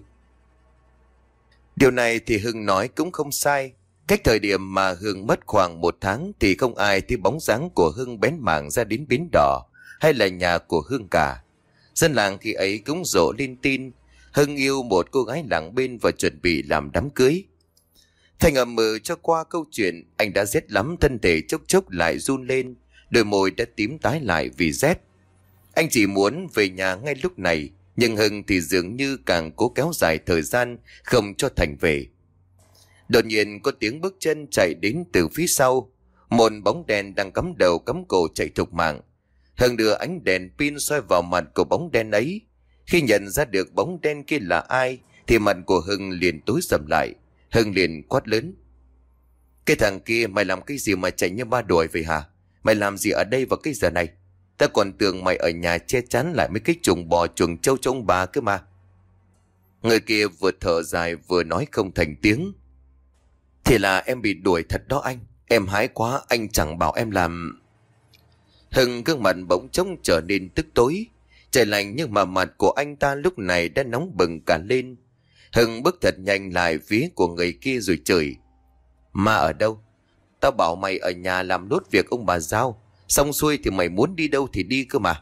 Điều này thì Hưng nói cũng không sai. Cách thời điểm mà Hương mất khoảng một tháng thì không ai thấy bóng dáng của Hưng bén mảng ra đến bến đỏ hay là nhà của Hương cả. Dân làng khi ấy cũng rộ lên tin Hưng yêu một cô gái làng bên và chuẩn bị làm đám cưới. Thành ầm mừ cho qua câu chuyện, anh đã rét lắm, thân thể chốc chốc lại run lên, đôi môi đã tím tái lại vì rét. Anh chỉ muốn về nhà ngay lúc này, nhưng Hưng thì dường như càng cố kéo dài thời gian không cho Thành về. Đột nhiên có tiếng bước chân chạy đến từ phía sau, một bóng đèn đang cắm đầu cắm cổ chạy thục mạng. Hưng đưa ánh đèn pin soi vào mặt của bóng đen ấy. Khi nhận ra được bóng đen kia là ai thì mặt của Hưng liền tối sầm lại. Hưng liền quát lớn. Cái thằng kia mày làm cái gì mà chạy như ba đuổi vậy hả? Mày làm gì ở đây vào cái giờ này? Ta còn tưởng mày ở nhà che chắn lại mấy cái chuồng bò chuồng trâu cho ông bà cơ mà. Người kia vừa thở dài vừa nói không thành tiếng. Thì là em bị đuổi thật đó anh. Em hái quá, anh chẳng bảo em làm. Hưng gương mặt bỗng trông trở nên tức tối. Trời lạnh nhưng mà mặt của anh ta lúc này đã nóng bừng cả lên. Hưng bước thật nhanh lại phía của người kia rồi chửi. Ma ở đâu? Tao bảo mày ở nhà làm nốt việc ông bà giao. Xong xuôi thì mày muốn đi đâu thì đi cơ mà.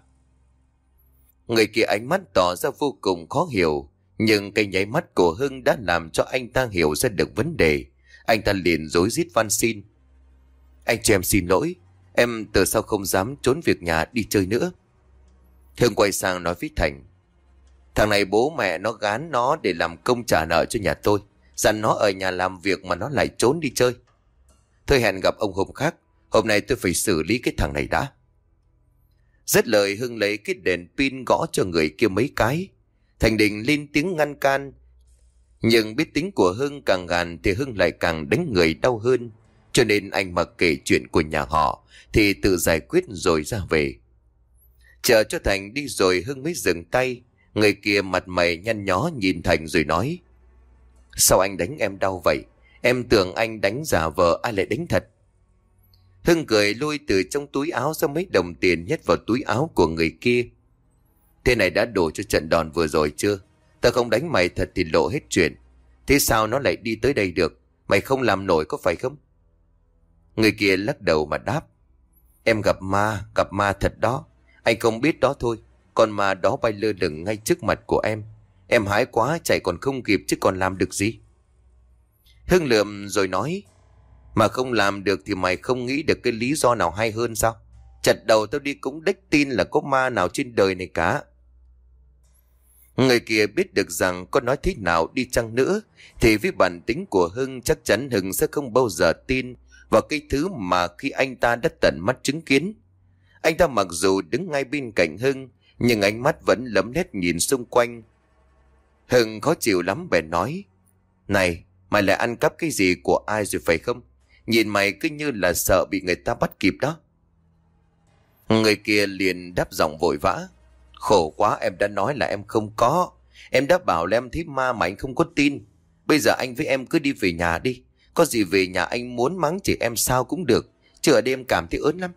Người kia ánh mắt tỏ ra vô cùng khó hiểu. Nhưng cái nháy mắt của Hưng đã làm cho anh ta hiểu ra được vấn đề. Anh ta liền rối rít van xin. Anh cho em xin lỗi. Em từ sau không dám trốn việc nhà đi chơi nữa. Hưng quay sang nói với Thành. Thằng này bố mẹ nó gán nó để làm công trả nợ cho nhà tôi. Dặn nó ở nhà làm việc mà nó lại trốn đi chơi. Thôi hẹn gặp ông hôm khác. Hôm nay tôi phải xử lý cái thằng này đã. Dứt lời Hưng lấy cái đèn pin gõ cho người kia mấy cái. Thành định lên tiếng ngăn can. Nhưng biết tính của Hưng càng gàn thì Hưng lại càng đánh người đau hơn. Cho nên anh mặc kệ chuyện của nhà họ thì tự giải quyết rồi ra về. Chờ cho Thành đi rồi Hưng mới dừng tay. Người kia mặt mày nhăn nhó nhìn Thành rồi nói. Sao anh đánh em đau vậy? Em tưởng anh đánh giả vờ, ai lại đánh thật? Hưng cười lôi từ trong túi áo ra mấy đồng tiền nhét vào túi áo của người kia. Thế này đã đủ cho trận đòn vừa rồi chưa? Tao không đánh mày thật thì lộ hết chuyện. Thế sao nó lại đi tới đây được? Mày không làm nổi có phải không? Người kia lắc đầu mà đáp. Em gặp ma, gặp ma thật đó. Anh không biết đó thôi. Con ma đó bay lơ lửng ngay trước mặt của em. Em hái quá chạy còn không kịp chứ còn làm được gì. Hưng lườm rồi nói. Mà không làm được thì mày không nghĩ được cái lý do nào hay hơn sao? Chặt đầu tao đi cũng đếch tin là có ma nào trên đời này cả. Người kia biết được rằng có nói thế nào đi chăng nữa thì với bản tính của Hưng chắc chắn Hưng sẽ không bao giờ tin vào cái thứ mà khi anh ta đã tận mắt chứng kiến. Anh ta mặc dù đứng ngay bên cạnh Hưng nhưng ánh mắt vẫn lấm lét nhìn xung quanh. Hưng khó chịu lắm bèn nói. Này, mày lại ăn cắp cái gì của ai rồi phải không? Nhìn mày cứ như là sợ bị người ta bắt kịp đó. Người kia liền đáp giọng vội vã. Khổ quá, em đã nói là em không có. Em đã bảo là em thấy ma mà anh không có tin. Bây giờ anh với em cứ đi về nhà đi. Có gì về nhà anh muốn mắng chị em sao cũng được. Chứ ở đây em cảm thấy ớn lắm.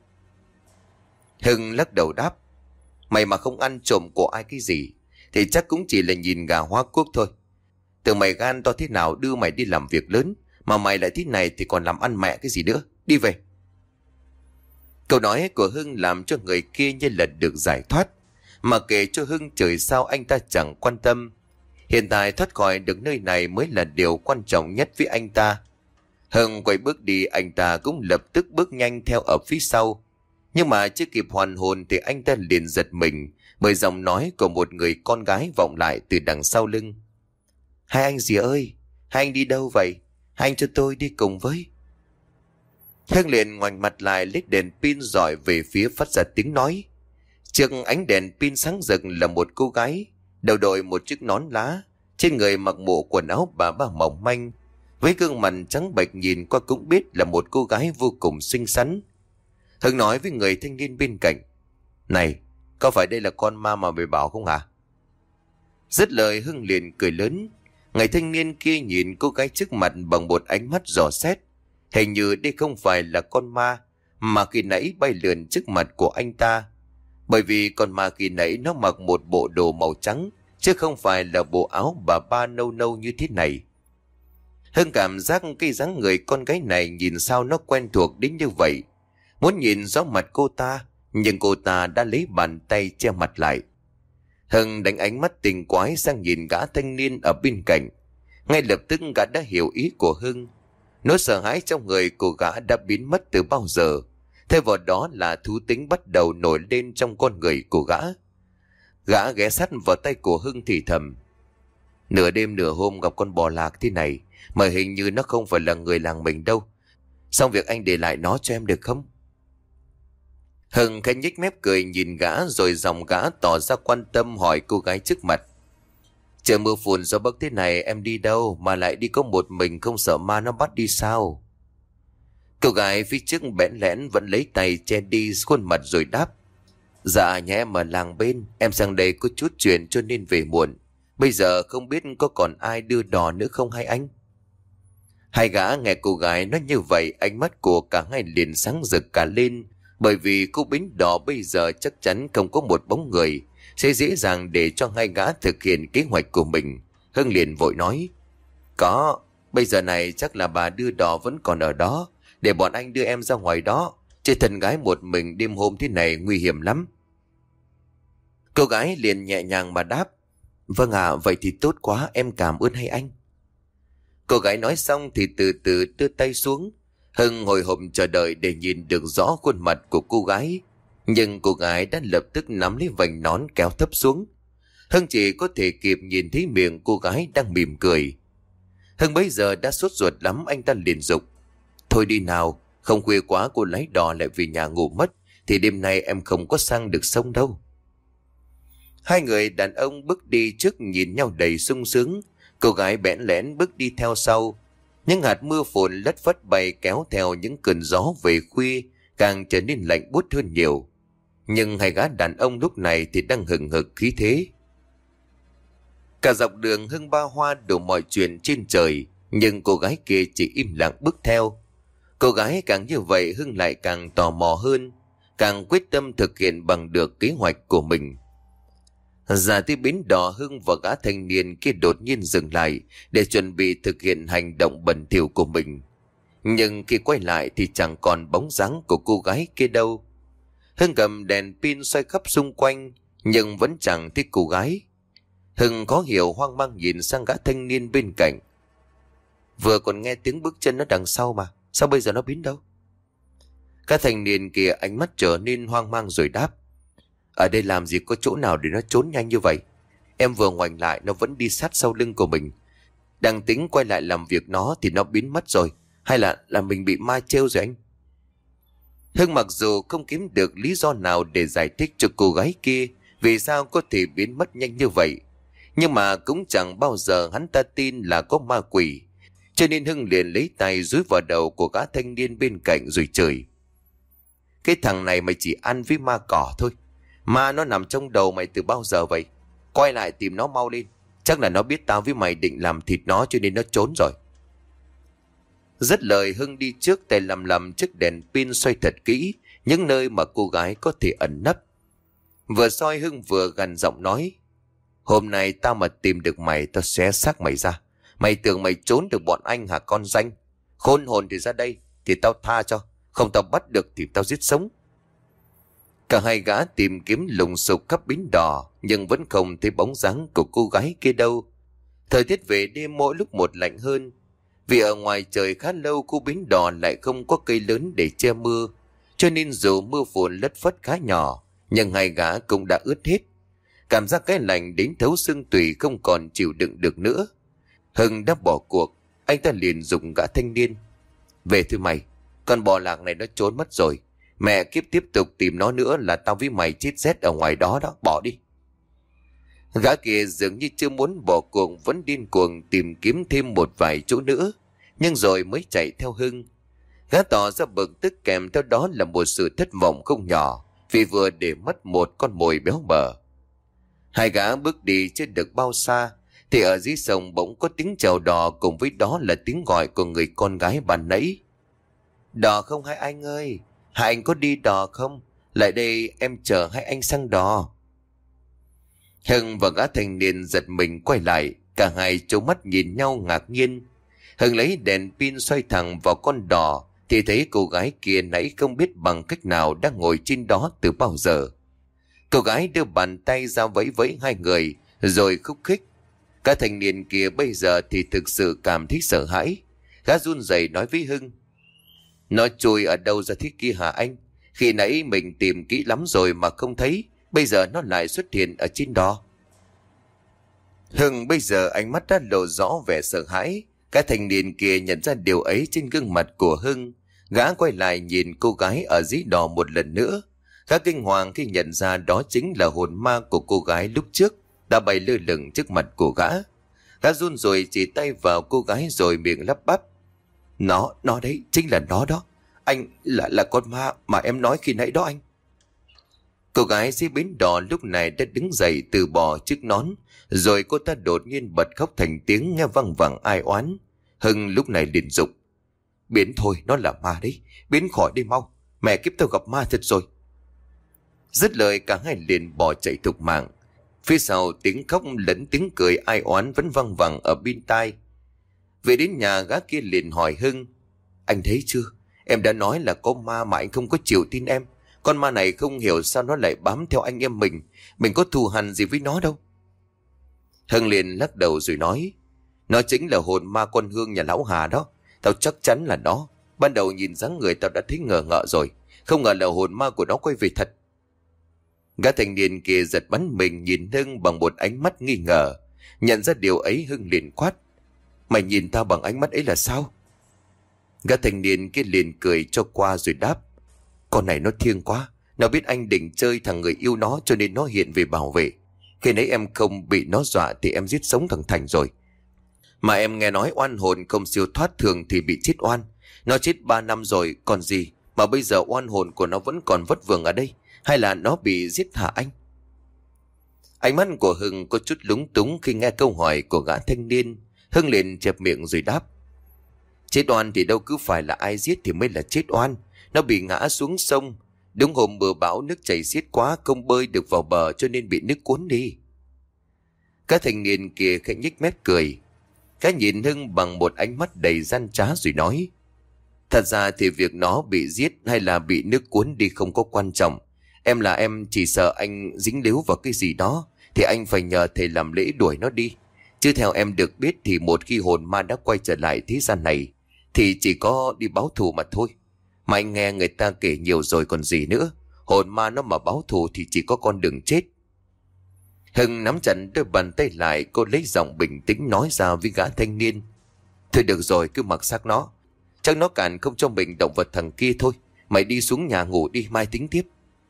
Hưng lắc đầu đáp. Mày mà không ăn trộm của ai cái gì thì chắc cũng chỉ là nhìn gà hóa quốc thôi. Từ mày gan to thế nào đưa mày đi làm việc lớn, mà mày lại thế này thì còn làm ăn mẹ cái gì nữa. Đi về. Câu nói của Hưng làm cho người kia như là được giải thoát. Mà kể cho Hưng trời sao anh ta chẳng quan tâm. Hiện tại thoát khỏi được nơi này mới là điều quan trọng nhất với anh ta. Hưng quay bước đi, anh ta cũng lập tức bước nhanh theo ở phía sau. Nhưng mà chưa kịp hoàn hồn thì anh ta liền giật mình bởi giọng nói của một người con gái vọng lại từ đằng sau lưng. Hai anh gì ơi, hai anh đi đâu vậy? Hai anh cho tôi đi cùng với. Hưng liền ngoảnh mặt lại lấy đèn pin dọi về phía phát ra tiếng nói. Trước ánh đèn pin sáng rực là một cô gái, đầu đội một chiếc nón lá, trên người mặc bộ quần áo bà ba mỏng manh, với gương mặt trắng bệch nhìn qua cũng biết là một cô gái vô cùng xinh xắn. Hưng nói với người thanh niên bên cạnh. Này, có phải đây là con ma mà mày bảo không hả? Dứt lời Hưng liền cười lớn. Người thanh niên kia nhìn cô gái trước mặt bằng một ánh mắt dò xét. Hình như đây không phải là con ma mà khi nãy bay lượn trước mặt của anh ta. Bởi vì con ma khi nãy nó mặc một bộ đồ màu trắng, chứ không phải là bộ áo bà ba nâu nâu như thế này. Hưng cảm giác cái dáng người con gái này nhìn sao nó quen thuộc đến như vậy. Muốn nhìn rõ mặt cô ta, nhưng cô ta đã lấy bàn tay che mặt lại. Hưng đánh ánh mắt tình quái sang nhìn gã thanh niên ở bên cạnh. Ngay lập tức gã đã hiểu ý của Hưng. Nỗi sợ hãi trong người của gã đã biến mất từ bao giờ. Thay vào đó là thú tính bắt đầu nổi lên trong con người của gã. Gã ghé sát vào tay của Hưng thì thầm. Nửa đêm nửa hôm gặp con bò lạc thế này, mà hình như nó không phải là người làng mình đâu. Xong việc anh để lại nó cho em được không? Hưng khẽ nhếch mép cười nhìn gã, rồi giọng gã tỏ ra quan tâm hỏi cô gái trước mặt. Trời mưa phùn gió bấc thế này em đi đâu mà lại đi có một mình, không sợ ma nó bắt đi sao? Cô gái phía trước bẽn lẽn vẫn lấy tay che đi khuôn mặt rồi đáp. Dạ nhà em ở làng bên, em sang đây có chút chuyện cho nên về muộn. Bây giờ không biết có còn ai đưa đò nữa không hai anh? Hai gã nghe cô gái nói như vậy, ánh mắt của cả hai liền sáng rực cả lên, bởi vì khu bến đò bây giờ chắc chắn không có một bóng người, sẽ dễ dàng để cho hai gã thực hiện kế hoạch của mình. Hưng liền vội nói: Có, bây giờ này chắc là bà đưa đò vẫn còn ở đó, để bọn anh đưa em ra ngoài đó, chứ thân gái một mình đêm hôm thế này nguy hiểm lắm. Cô gái liền nhẹ nhàng mà đáp: Vâng ạ, vậy thì tốt quá, em cảm ơn hai anh. Cô gái nói xong thì từ từ đưa tay xuống. Hưng hồi hộp chờ đợi để nhìn được rõ khuôn mặt của cô gái, nhưng cô gái đã lập tức nắm lấy vành nón kéo thấp xuống. Hưng chỉ có thể kịp nhìn thấy miệng cô gái đang mỉm cười. Hưng bấy giờ đã sốt ruột lắm, anh ta liền dục: Thôi đi nào, không khuya quá cô lái đò lại về nhà ngủ mất, thì đêm nay em không có sang được sông đâu. Hai người đàn ông bước đi trước nhìn nhau đầy sung sướng. Cô gái bẽn lẽn bước đi theo sau. Những hạt mưa phùn lất phất bay kéo theo những cơn gió về khuya càng trở nên lạnh buốt hơn nhiều. Nhưng hai gã đàn ông lúc này thì đang hừng hực khí thế. Cả dọc đường Hưng ba hoa đủ mọi chuyện trên trời, nhưng cô gái kia chỉ im lặng bước theo. Cô gái càng như vậy, Hưng lại càng tò mò hơn, càng quyết tâm thực hiện bằng được kế hoạch của mình. Ra tới bến đò, Hưng và gã thanh niên kia đột nhiên dừng lại để chuẩn bị thực hiện hành động bẩn thỉu của mình. Nhưng khi quay lại thì chẳng còn bóng dáng của cô gái kia đâu. Hưng cầm đèn pin xoay khắp xung quanh nhưng vẫn chẳng thấy cô gái. Hưng khó hiểu hoang mang nhìn sang gã thanh niên bên cạnh. Vừa còn nghe tiếng bước chân nó đằng sau mà, sao bây giờ nó biến đâu? Gã thanh niên kia ánh mắt trở nên hoang mang rồi đáp: Ở đây làm gì có chỗ nào để nó trốn nhanh như vậy? Em vừa ngoảnh lại nó vẫn đi sát sau lưng của mình. Đang tính quay lại làm việc nó thì nó biến mất rồi. Hay là là mình bị ma trêu rồi anh? Hưng mặc dù không kiếm được lý do nào để giải thích cho cô gái kia vì sao có thể biến mất nhanh như vậy, nhưng mà cũng chẳng bao giờ hắn ta tin là có ma quỷ. Cho nên Hưng liền lấy tay dúi vào đầu của gã thanh niên bên cạnh rồi chửi: Cái thằng này mày chỉ ăn với ma cỏ thôi. Ma nó nằm trong đầu mày từ bao giờ vậy? Quay lại tìm nó mau lên. Chắc là nó biết tao với mày định làm thịt nó cho nên nó trốn rồi. Dứt lời, Hưng đi trước, tay lầm lầm chiếc đèn pin xoay thật kỹ những nơi mà cô gái có thể ẩn nấp. Vừa soi Hưng vừa gằn giọng nói: Hôm nay tao mà tìm được mày, tao xé xác mày ra. Mày tưởng mày trốn được bọn anh hả con danh? Khôn hồn thì ra đây thì tao tha cho, không tao bắt được thì tao giết sống. Cả hai gã tìm kiếm lùng sục khắp bến đò nhưng vẫn không thấy bóng dáng của cô gái kia đâu. Thời tiết về đêm mỗi lúc một lạnh hơn, vì ở ngoài trời khá lâu khu bến đò lại không có cây lớn để che mưa, cho nên dù mưa phùn lất phất khá nhỏ nhưng hai gã cũng đã ướt hết. Cảm giác cái lạnh đến thấu xương tủy không còn chịu đựng được nữa. Hưng đã bỏ cuộc, anh ta liền dùng gã thanh niên: Về thôi mày, con bò lạc này nó trốn mất rồi. Mẹ kiếp tiếp tục tìm nó nữa là tao với mày chết rét ở ngoài đó đó, bỏ đi. Gã kia dường như chưa muốn bỏ cuộc, vẫn điên cuồng tìm kiếm thêm một vài chỗ nữa, nhưng rồi mới chạy theo Hưng. Gã tỏ ra bực tức, kèm theo đó là một sự thất vọng không nhỏ vì vừa để mất một con mồi béo bở. Hai gã bước đi chưa được bao xa thì ở dưới sông bỗng có tiếng chèo đò, cùng với đó là tiếng gọi của người con gái ban nãy: Đò không hai anh ơi? Hai anh có đi đò không? Lại đây em chở hai anh sang đò. Hưng và gã thanh niên giật mình quay lại, cả hai trố mắt nhìn nhau ngạc nhiên. Hưng lấy đèn pin xoay thẳng vào con đò thì thấy cô gái kia nãy không biết bằng cách nào đang ngồi trên đó từ bao giờ. Cô gái đưa bàn tay ra vẫy vẫy hai người rồi khúc khích. Cả thanh niên kia bây giờ thì thực sự cảm thấy sợ hãi. Gã run rẩy nói với Hưng: Nó chui ở đâu ra thế kia hả anh? Khi nãy mình tìm kỹ lắm rồi mà không thấy, bây giờ nó lại xuất hiện ở trên đò. Hưng bây giờ ánh mắt đã lộ rõ vẻ sợ hãi. Cái thanh niên kia nhận ra điều ấy trên gương mặt của Hưng. Gã quay lại nhìn cô gái ở dưới đò một lần nữa. Gã kinh hoàng khi nhận ra đó chính là hồn ma của cô gái lúc trước đã bay lơ lửng trước mặt của gã. Gã run rồi chỉ tay vào cô gái rồi miệng lắp bắp: Nó, nó đấy, chính là nó đó. Anh, là là con ma mà em nói khi nãy đó anh. Cô gái dưới bến đò lúc này đã đứng dậy từ bỏ chiếc nón, rồi cô ta đột nhiên bật khóc thành tiếng nghe văng vẳng ai oán. Hưng lúc này liền dục: Biến thôi, nó là ma đấy, biến khỏi đi mau, mẹ kiếp tao gặp ma thật rồi. Dứt lời cả hai liền bỏ chạy thục mạng. Phía sau tiếng khóc lẫn tiếng cười ai oán vẫn văng vẳng ở bên tai. Về đến nhà, gã kia liền hỏi Hưng: Anh thấy chưa, em đã nói là có ma mà anh không có chịu tin em. Con ma này không hiểu sao nó lại bám theo anh em mình, mình có thù hằn gì với nó đâu. Hưng liền lắc đầu rồi nói: Nó chính là hồn ma con Hương nhà lão Hà đó. Tao chắc chắn là nó. Ban đầu nhìn dáng người tao đã thấy ngờ ngợ rồi, không ngờ là hồn ma của nó quay về thật. Gã thanh niên kia giật bắn mình nhìn Hưng bằng một ánh mắt nghi ngờ. Nhận ra điều ấy, Hưng liền quát: Mày nhìn tao bằng ánh mắt ấy là sao? Gã thanh niên kia liền cười cho qua rồi đáp: Con này nó thiêng quá, nó biết anh định chơi thằng người yêu nó cho nên nó hiện về bảo vệ. Khi nãy em không bị nó dọa thì em giết sống thằng Thành rồi. Mà em nghe nói oan hồn không siêu thoát thường thì bị chết oan. Nó chết ba năm rồi còn gì, mà bây giờ oan hồn của nó vẫn còn vất vưởng ở đây. Hay là nó bị giết hả anh? Ánh mắt của Hưng có chút lúng túng khi nghe câu hỏi của gã thanh niên. Hưng liền chẹp miệng rồi đáp: Chết oan thì đâu cứ phải là ai giết thì mới là chết oan. Nó bị ngã xuống sông. Đúng hôm mưa bão nước chảy xiết quá, không bơi được vào bờ cho nên bị nước cuốn đi. Các thanh niên kia khẽ nhếch mép cười. Cái nhìn Hưng bằng một ánh mắt đầy gian trá rồi nói: Thật ra thì việc nó bị giết hay là bị nước cuốn đi không có quan trọng. Em là em chỉ sợ anh dính líu vào cái gì đó thì anh phải nhờ thầy làm lễ đuổi nó đi. Chứ theo em được biết thì một khi hồn ma đã quay trở lại thế gian này thì chỉ có đi báo thù mà thôi. Mà anh nghe người ta kể nhiều rồi còn gì nữa. Hồn ma nó mà báo thù thì chỉ có con đường chết. Hưng nắm chặt đôi bàn tay lại, cô lấy giọng bình tĩnh nói ra với gã thanh niên: Thôi được rồi, cứ mặc xác nó. Chắc nó cản không cho mình động vật thằng kia thôi. Mày đi xuống nhà ngủ đi, mai tính tiếp.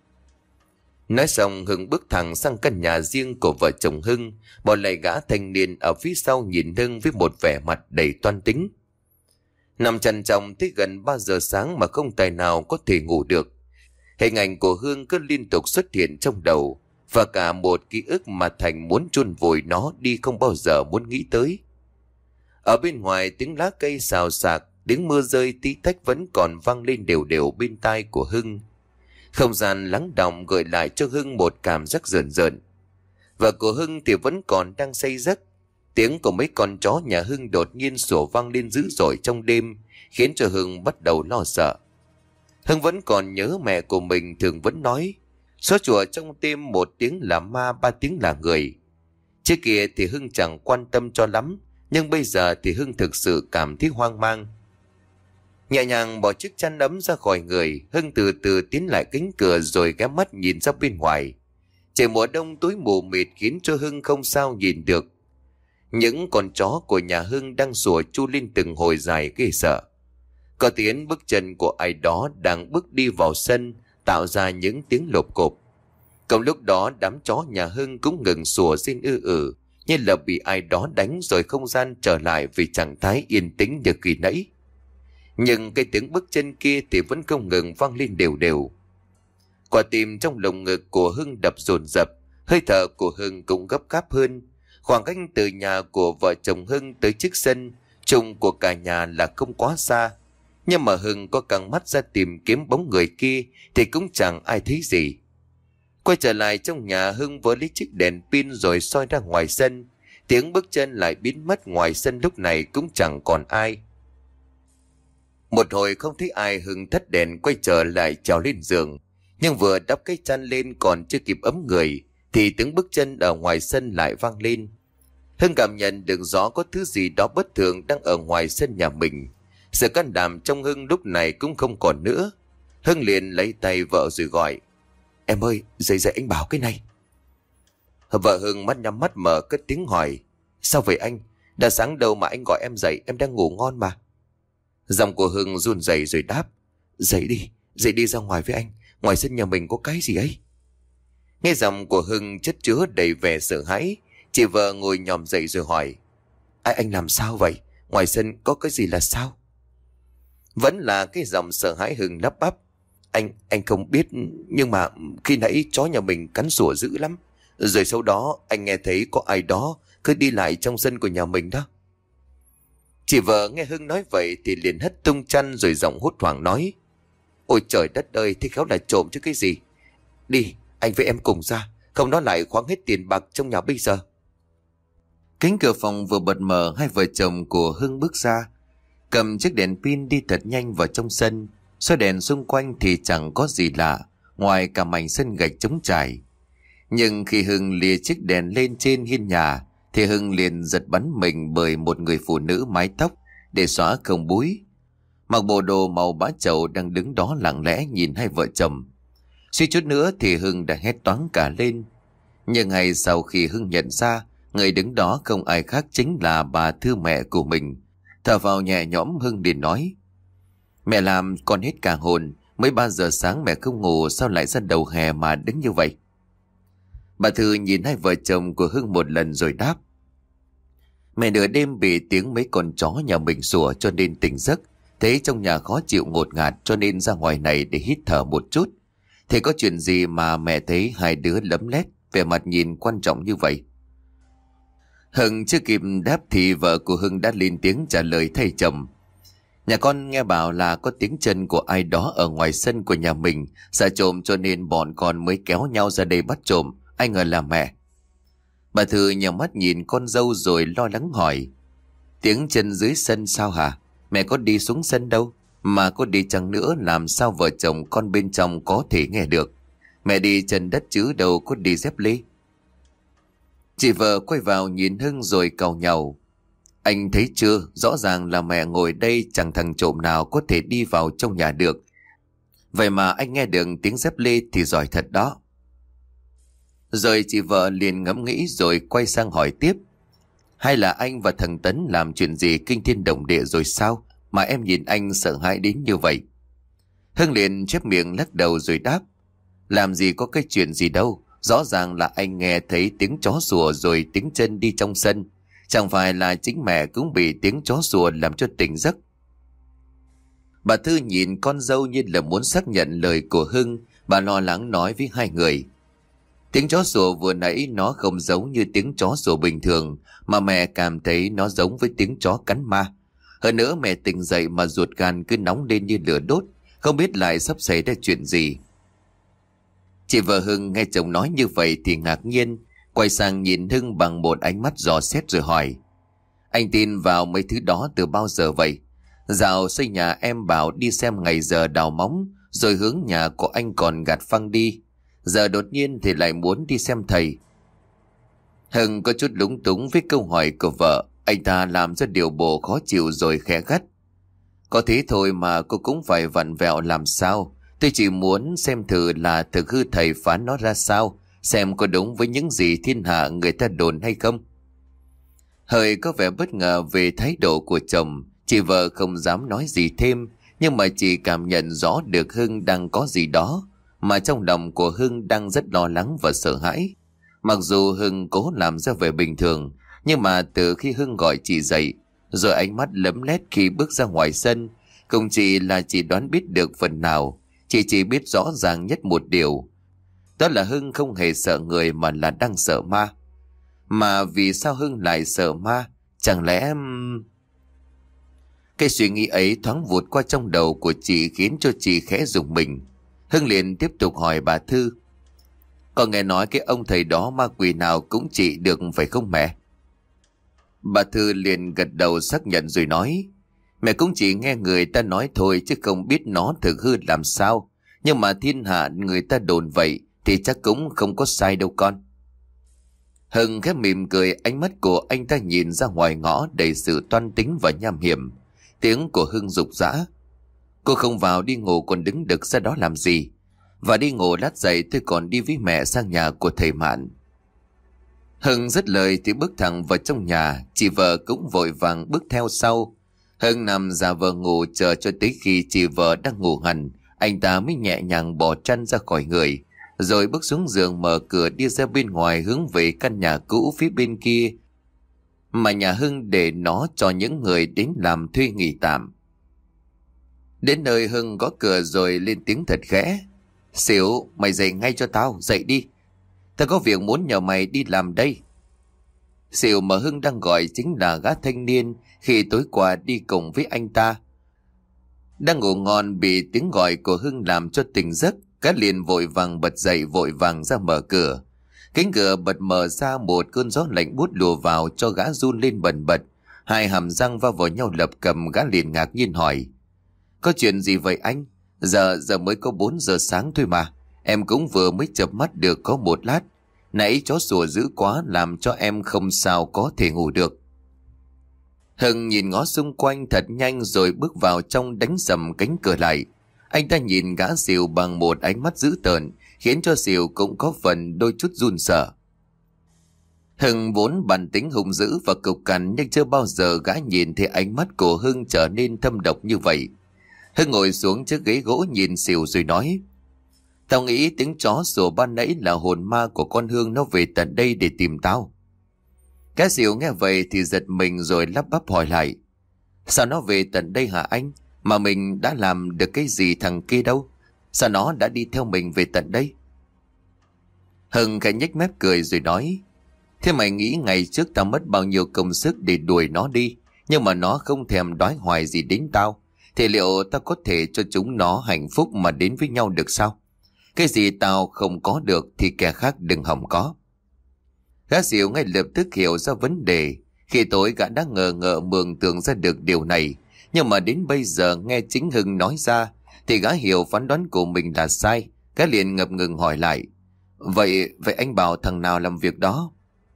Nói xong Hưng bước thẳng sang căn nhà riêng của vợ chồng Hưng, bỏ lại gã thanh niên ở phía sau nhìn Hưng với một vẻ mặt đầy toan tính. Nằm trằn trọc tới gần ba giờ sáng mà không tài nào có thể ngủ được. Hình ảnh của Hương cứ liên tục xuất hiện trong đầu, và cả một ký ức mà Thành muốn chôn vùi nó đi không bao giờ muốn nghĩ tới. Ở bên ngoài tiếng lá cây xào xạc, tiếng mưa rơi tí tách vẫn còn vang lên đều đều bên tai của Hưng. Không gian lắng đọng gợi lại cho Hưng một cảm giác rợn rợn. Và của Hưng thì vẫn còn đang say giấc. Tiếng của mấy con chó nhà Hưng đột nhiên sủa vang lên dữ dội trong đêm, khiến cho Hưng bắt đầu lo sợ. Hưng vẫn còn nhớ mẹ của mình thường vẫn nói: Xóa chùa trong tim một tiếng là ma, ba tiếng là người. Trước kia thì Hưng chẳng quan tâm cho lắm, nhưng bây giờ thì Hưng thực sự cảm thấy hoang mang. Nhẹ nhàng bỏ chiếc chăn ấm ra khỏi người, Hưng từ từ tiến lại cánh cửa rồi ghé mắt nhìn ra bên ngoài. Trời mùa đông tối mù mịt khiến cho Hưng không sao nhìn được. Những con chó của nhà Hưng đang sủa chu lên từng hồi dài ghê sợ. Có tiếng bước chân của ai đó đang bước đi vào sân, tạo ra những tiếng lộp cộp. Cùng lúc đó đám chó nhà Hưng cũng ngừng sủa rên ư ử, như là bị ai đó đánh rồi không gian trở lại về trạng thái yên tĩnh như khi nãy. Nhưng cái tiếng bước chân kia thì vẫn không ngừng vang lên đều đều. Quả tim trong lồng ngực của Hưng đập dồn dập, hơi thở của Hưng cũng gấp gáp hơn. Khoảng cách từ nhà của vợ chồng Hưng tới chiếc sân chung của cả nhà là không quá xa. Nhưng mà Hưng có căng mắt ra tìm kiếm bóng người kia thì cũng chẳng ai thấy gì. Quay trở lại trong nhà, Hưng vớ lấy chiếc đèn pin rồi soi ra ngoài sân. Tiếng bước chân lại biến mất, ngoài sân lúc này cũng chẳng còn ai. Một hồi không thấy ai, Hưng thất đèn quay trở lại trèo lên giường. Nhưng vừa đắp cái chăn lên còn chưa kịp ấm người thì tiếng bước chân ở ngoài sân lại vang lên. Hưng cảm nhận được rõ có thứ gì đó bất thường đang ở ngoài sân nhà mình. Sự can đảm trong Hưng lúc này cũng không còn nữa. Hưng liền lấy tay vợ rồi gọi: Em ơi, dậy dậy anh bảo cái này. Vợ Hưng mắt nhắm mắt mở cất tiếng hỏi: Sao vậy anh? Đã sáng đâu mà anh gọi em dậy, em đang ngủ ngon mà. Giọng của Hưng run rẩy rồi đáp: Dậy đi, dậy đi ra ngoài với anh. Ngoài sân nhà mình có cái gì ấy? Nghe giọng của Hưng chất chứa đầy vẻ sợ hãi, chị vợ ngồi nhòm dậy rồi hỏi: Ai anh làm sao vậy? Ngoài sân có cái gì là sao? Vẫn là cái giọng sợ hãi. Hưng lắp bắp: Anh, anh không biết, nhưng mà khi nãy chó nhà mình cắn sủa dữ lắm. Rồi sau đó anh nghe thấy có ai đó cứ đi lại trong sân của nhà mình đó. Chị vợ nghe Hưng nói vậy thì liền hất tung chăn rồi giọng hốt hoảng nói: Ôi trời đất ơi, thế khéo là trộm chứ cái gì. Đi, anh với em cùng ra, không nó lại khoáng hết tiền bạc trong nhà bây giờ. Cánh cửa phòng vừa bật mở, hai vợ chồng của Hưng bước ra, cầm chiếc đèn pin đi thật nhanh vào trong sân. Soi đèn xung quanh thì chẳng có gì lạ, ngoài cả mảnh sân gạch trống trải. Nhưng khi Hưng lìa chiếc đèn lên trên hiên nhà, thì Hưng liền giật bắn mình bởi một người phụ nữ mái tóc để xóa không búi, mặc bộ đồ màu bá chầu đang đứng đó lặng lẽ nhìn hai vợ chồng. Suy chút nữa thì Hưng đã hét toáng cả lên. Nhưng ngay sau khi Hưng nhận ra người đứng đó không ai khác chính là bà Thư, mẹ của mình, thở vào nhẹ nhõm, Hưng liền nói: Mẹ làm con hết cả hồn, mới ba giờ sáng mẹ không ngủ, sao lại ra đầu hè mà đứng như vậy? Bà Thư nhìn hai vợ chồng của Hưng một lần rồi đáp: Mẹ nửa đêm bị tiếng mấy con chó nhà mình sủa cho nên tỉnh giấc, thấy trong nhà khó chịu ngột ngạt cho nên ra ngoài này để hít thở một chút. Thế có chuyện gì mà mẹ thấy hai đứa lấm lét, vẻ mặt nhìn quan trọng như vậy? Hưng chưa kịp đáp thì vợ của Hưng đã lên tiếng trả lời thay chồng: Nhà con nghe bảo là có tiếng chân của ai đó ở ngoài sân của nhà mình, sợ trộm cho nên bọn con mới kéo nhau ra đây bắt trộm, ai ngờ là mẹ. Bà Thư nhào mắt nhìn con dâu rồi lo lắng hỏi: Tiếng chân dưới sân sao hả? Mẹ có đi xuống sân đâu, mà có đi chăng nữa làm sao vợ chồng con bên trong có thể nghe được? Mẹ đi chân đất chứ đâu có đi dép lê. Chị vợ quay vào nhìn Hưng rồi càu nhàu: Anh thấy chưa, rõ ràng là mẹ ngồi đây, chẳng thằng trộm nào có thể đi vào trong nhà được. Vậy mà anh nghe được tiếng dép lê thì giỏi thật đó. Rồi chị vợ liền ngẫm nghĩ rồi quay sang hỏi tiếp: Hay là anh và thằng Tấn làm chuyện gì kinh thiên động địa rồi sao, mà em nhìn anh sợ hãi đến như vậy? Hưng liền chép miệng lắc đầu rồi đáp: Làm gì có cái chuyện gì đâu, rõ ràng là anh nghe thấy tiếng chó sủa rồi tiếng chân đi trong sân. Chẳng phải là chính mẹ cũng bị tiếng chó sủa làm cho tỉnh giấc? Bà Thư nhìn con dâu như là muốn xác nhận lời của Hưng. Bà lo lắng nói với hai người: Tiếng chó sủa vừa nãy nó không giống như tiếng chó sủa bình thường, mà mẹ cảm thấy nó giống với tiếng chó cắn ma. Hơn nữa mẹ tỉnh dậy mà ruột gan cứ nóng lên như lửa đốt, không biết lại sắp xảy ra chuyện gì. Chị vợ Hưng nghe chồng nói như vậy thì ngạc nhiên, quay sang nhìn Hưng bằng một ánh mắt dò xét rồi hỏi: Anh tin vào mấy thứ đó từ bao giờ vậy? Dạo xây nhà em bảo đi xem ngày giờ đào móng, rồi hướng nhà của anh còn gạt phăng đi. Giờ đột nhiên thì lại muốn đi xem thầy. Hưng có chút lúng túng với câu hỏi của vợ. Anh ta làm cho điều bộ khó chịu rồi khẽ gắt: Có thế thôi mà cô cũng phải vặn vẹo làm sao? Tôi chỉ muốn xem thử là thực hư thầy phán nó ra sao, xem có đúng với những gì thiên hạ người ta đồn hay không. Hơi có vẻ bất ngờ về thái độ của chồng, chị vợ không dám nói gì thêm, nhưng mà chị cảm nhận rõ được Hưng đang có gì đó, mà trong lòng của Hưng đang rất lo lắng và sợ hãi. Mặc dù Hưng cố làm ra vẻ bình thường, nhưng mà từ khi Hưng gọi chị dậy, rồi ánh mắt lấm lét khi bước ra ngoài sân, cùng chị là chị đoán biết được phần nào. Chị chỉ biết rõ ràng nhất một điều, đó là Hưng không hề sợ người mà là đang sợ ma. Mà vì sao Hưng lại sợ ma? Chẳng lẽ... Cái suy nghĩ ấy thoáng vụt qua trong đầu của chị khiến cho chị khẽ rùng mình. Hưng liền tiếp tục hỏi bà Thư: Có nghe nói cái ông thầy đó ma quỷ nào cũng trị được phải không mẹ? Bà Thư liền gật đầu xác nhận rồi nói: Mẹ cũng chỉ nghe người ta nói thôi chứ không biết nó thực hư làm sao. Nhưng mà thiên hạ người ta đồn vậy thì chắc cũng không có sai đâu con. Hưng khép mỉm cười, ánh mắt của anh ta nhìn ra ngoài ngõ đầy sự toan tính và nham hiểm. Tiếng của Hưng rục rã: Cô không vào đi ngủ còn đứng đực ra đó làm gì? Và đi ngủ lát dậy tôi còn đi với mẹ sang nhà của thầy Mạn. Hưng dứt lời thì bước thẳng vào trong nhà, chị vợ cũng vội vàng bước theo sau. Hưng nằm giả vờ ngủ chờ cho tới khi chị vợ đang ngủ hẳn, anh ta mới nhẹ nhàng bỏ chăn ra khỏi người, rồi bước xuống giường mở cửa đi ra bên ngoài hướng về căn nhà cũ phía bên kia, mà nhà Hưng để nó cho những người đến làm thuê nghỉ tạm. Đến nơi Hưng gõ cửa rồi lên tiếng thật khẽ. Xỉu, mày dậy ngay cho tao, dậy đi. Tao có việc muốn nhờ mày đi làm đây. Xỉu mà Hưng đang gọi chính là gã thanh niên khi tối qua đi cùng với anh ta. Đang ngủ ngon bị tiếng gọi của Hưng làm cho tỉnh giấc, gã liền vội vàng bật dậy vội vàng ra mở cửa. Cánh cửa bật mở ra, một cơn gió lạnh buốt lùa vào cho gã run lên bần bật. Hai hàm răng va vào nhau lập cập, gã liền ngạc nhiên hỏi. Có chuyện gì vậy anh? Giờ giờ mới có bốn giờ sáng thôi mà. Em cũng vừa mới chợp mắt được có một lát. Nãy chó sủa dữ quá làm cho em không sao có thể ngủ được. Hưng nhìn ngó xung quanh thật nhanh rồi bước vào trong, đánh sầm cánh cửa lại. Anh ta nhìn gã Xỉu bằng một ánh mắt dữ tợn, khiến cho Xỉu cũng có phần đôi chút run sợ. Hưng vốn bản tính hung dữ và cục cằn, nhưng chưa bao giờ gã nhìn thấy ánh mắt của Hưng trở nên thâm độc như vậy. Hưng ngồi xuống chiếc ghế gỗ nhìn Xỉu rồi nói. Tao nghĩ tiếng chó sủa ban nãy là hồn ma của con Hương nó về tận đây để tìm tao. Cái Xỉu nghe vậy thì giật mình rồi lắp bắp hỏi lại. Sao nó về tận đây hả anh? Mà mình đã làm được cái gì thằng kia đâu? Sao nó đã đi theo mình về tận đây? Hưng khẽ nhếch mép cười rồi nói. Thế mày nghĩ ngày trước tao mất bao nhiêu công sức để đuổi nó đi, nhưng mà nó không thèm đói hoài gì đến tao, thì liệu tao có thể cho chúng nó hạnh phúc mà đến với nhau được sao? Cái gì tao không có được thì kẻ khác đừng hòng có. Gã Xỉu ngay lập tức hiểu ra vấn đề. Khi tối gã đã ngờ ngợ mường tượng ra được điều này, nhưng mà đến bây giờ nghe chính Hưng nói ra thì gã hiểu phán đoán của mình là sai. Gã liền ngập ngừng hỏi lại. Vậy vậy anh bảo thằng nào làm việc đó?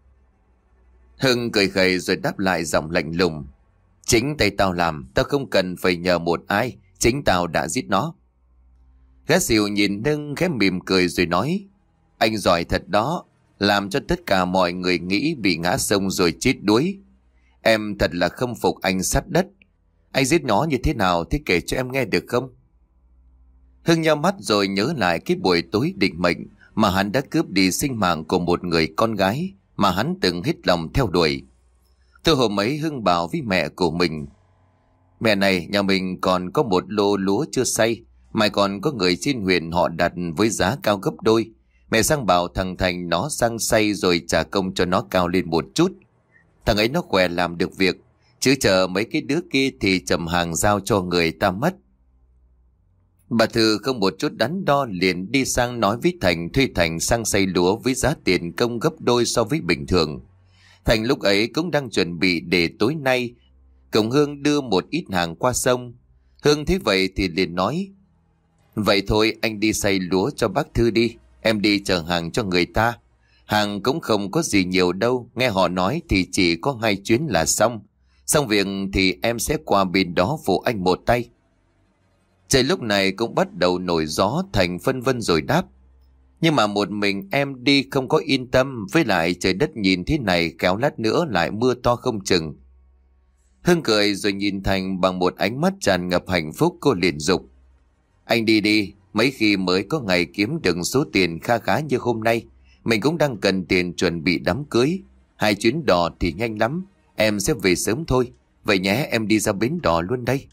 Hưng cười khẩy rồi đáp lại giọng lạnh lùng. Chính tay tao làm, tao không cần phải nhờ một ai, chính tao đã giết nó. Gã Xỉu nhìn Hưng khẽ mỉm cười rồi nói. Anh giỏi thật đó, làm cho tất cả mọi người nghĩ bị ngã sông rồi chết đuối. Em thật là khâm phục anh sắt đất. Anh giết nó như thế nào thì kể cho em nghe được không? Hưng nhắm mắt rồi nhớ lại cái buổi tối định mệnh mà hắn đã cướp đi sinh mạng của một người con gái mà hắn từng hết lòng theo đuổi. Từ hôm ấy Hưng bảo với mẹ của mình. Mẹ này, nhà mình còn có một lô lúa chưa xay, mà còn có người trên huyện họ đặt với giá cao gấp đôi. Mẹ sang bảo thằng Thành nó sang xay rồi trả công cho nó cao lên một chút. Thằng ấy nó khỏe làm được việc, chứ chờ mấy cái đứa kia thì chầm hàng giao cho người ta mất. Bà Thư không một chút đắn đo liền đi sang nói với Thành thuê Thành sang xay lúa với giá tiền công gấp đôi so với bình thường. Thành lúc ấy cũng đang chuẩn bị để tối nay cùng Hương đưa một ít hàng qua sông. Hương thấy vậy thì liền nói. Vậy thôi anh đi xay lúa cho bác Thư đi, em đi chở hàng cho người ta. Hàng cũng không có gì nhiều đâu, nghe họ nói thì chỉ có hai chuyến là xong. Xong việc thì em sẽ qua bên đó phụ anh một tay. Trời lúc này cũng bắt đầu nổi gió. Thành phân vân rồi đáp. Nhưng mà một mình em đi không có yên tâm, với lại trời đất nhìn thế này kéo lát nữa lại mưa to không chừng. Hưng cười rồi nhìn Thành bằng một ánh mắt tràn ngập hạnh phúc. Cô liền dục. Anh đi đi, mấy khi mới có ngày kiếm được số tiền kha khá như hôm nay. Mình cũng đang cần tiền chuẩn bị đám cưới. Hai chuyến đò thì nhanh lắm, em sẽ về sớm thôi. Vậy nhé, em đi ra bến đò luôn đây.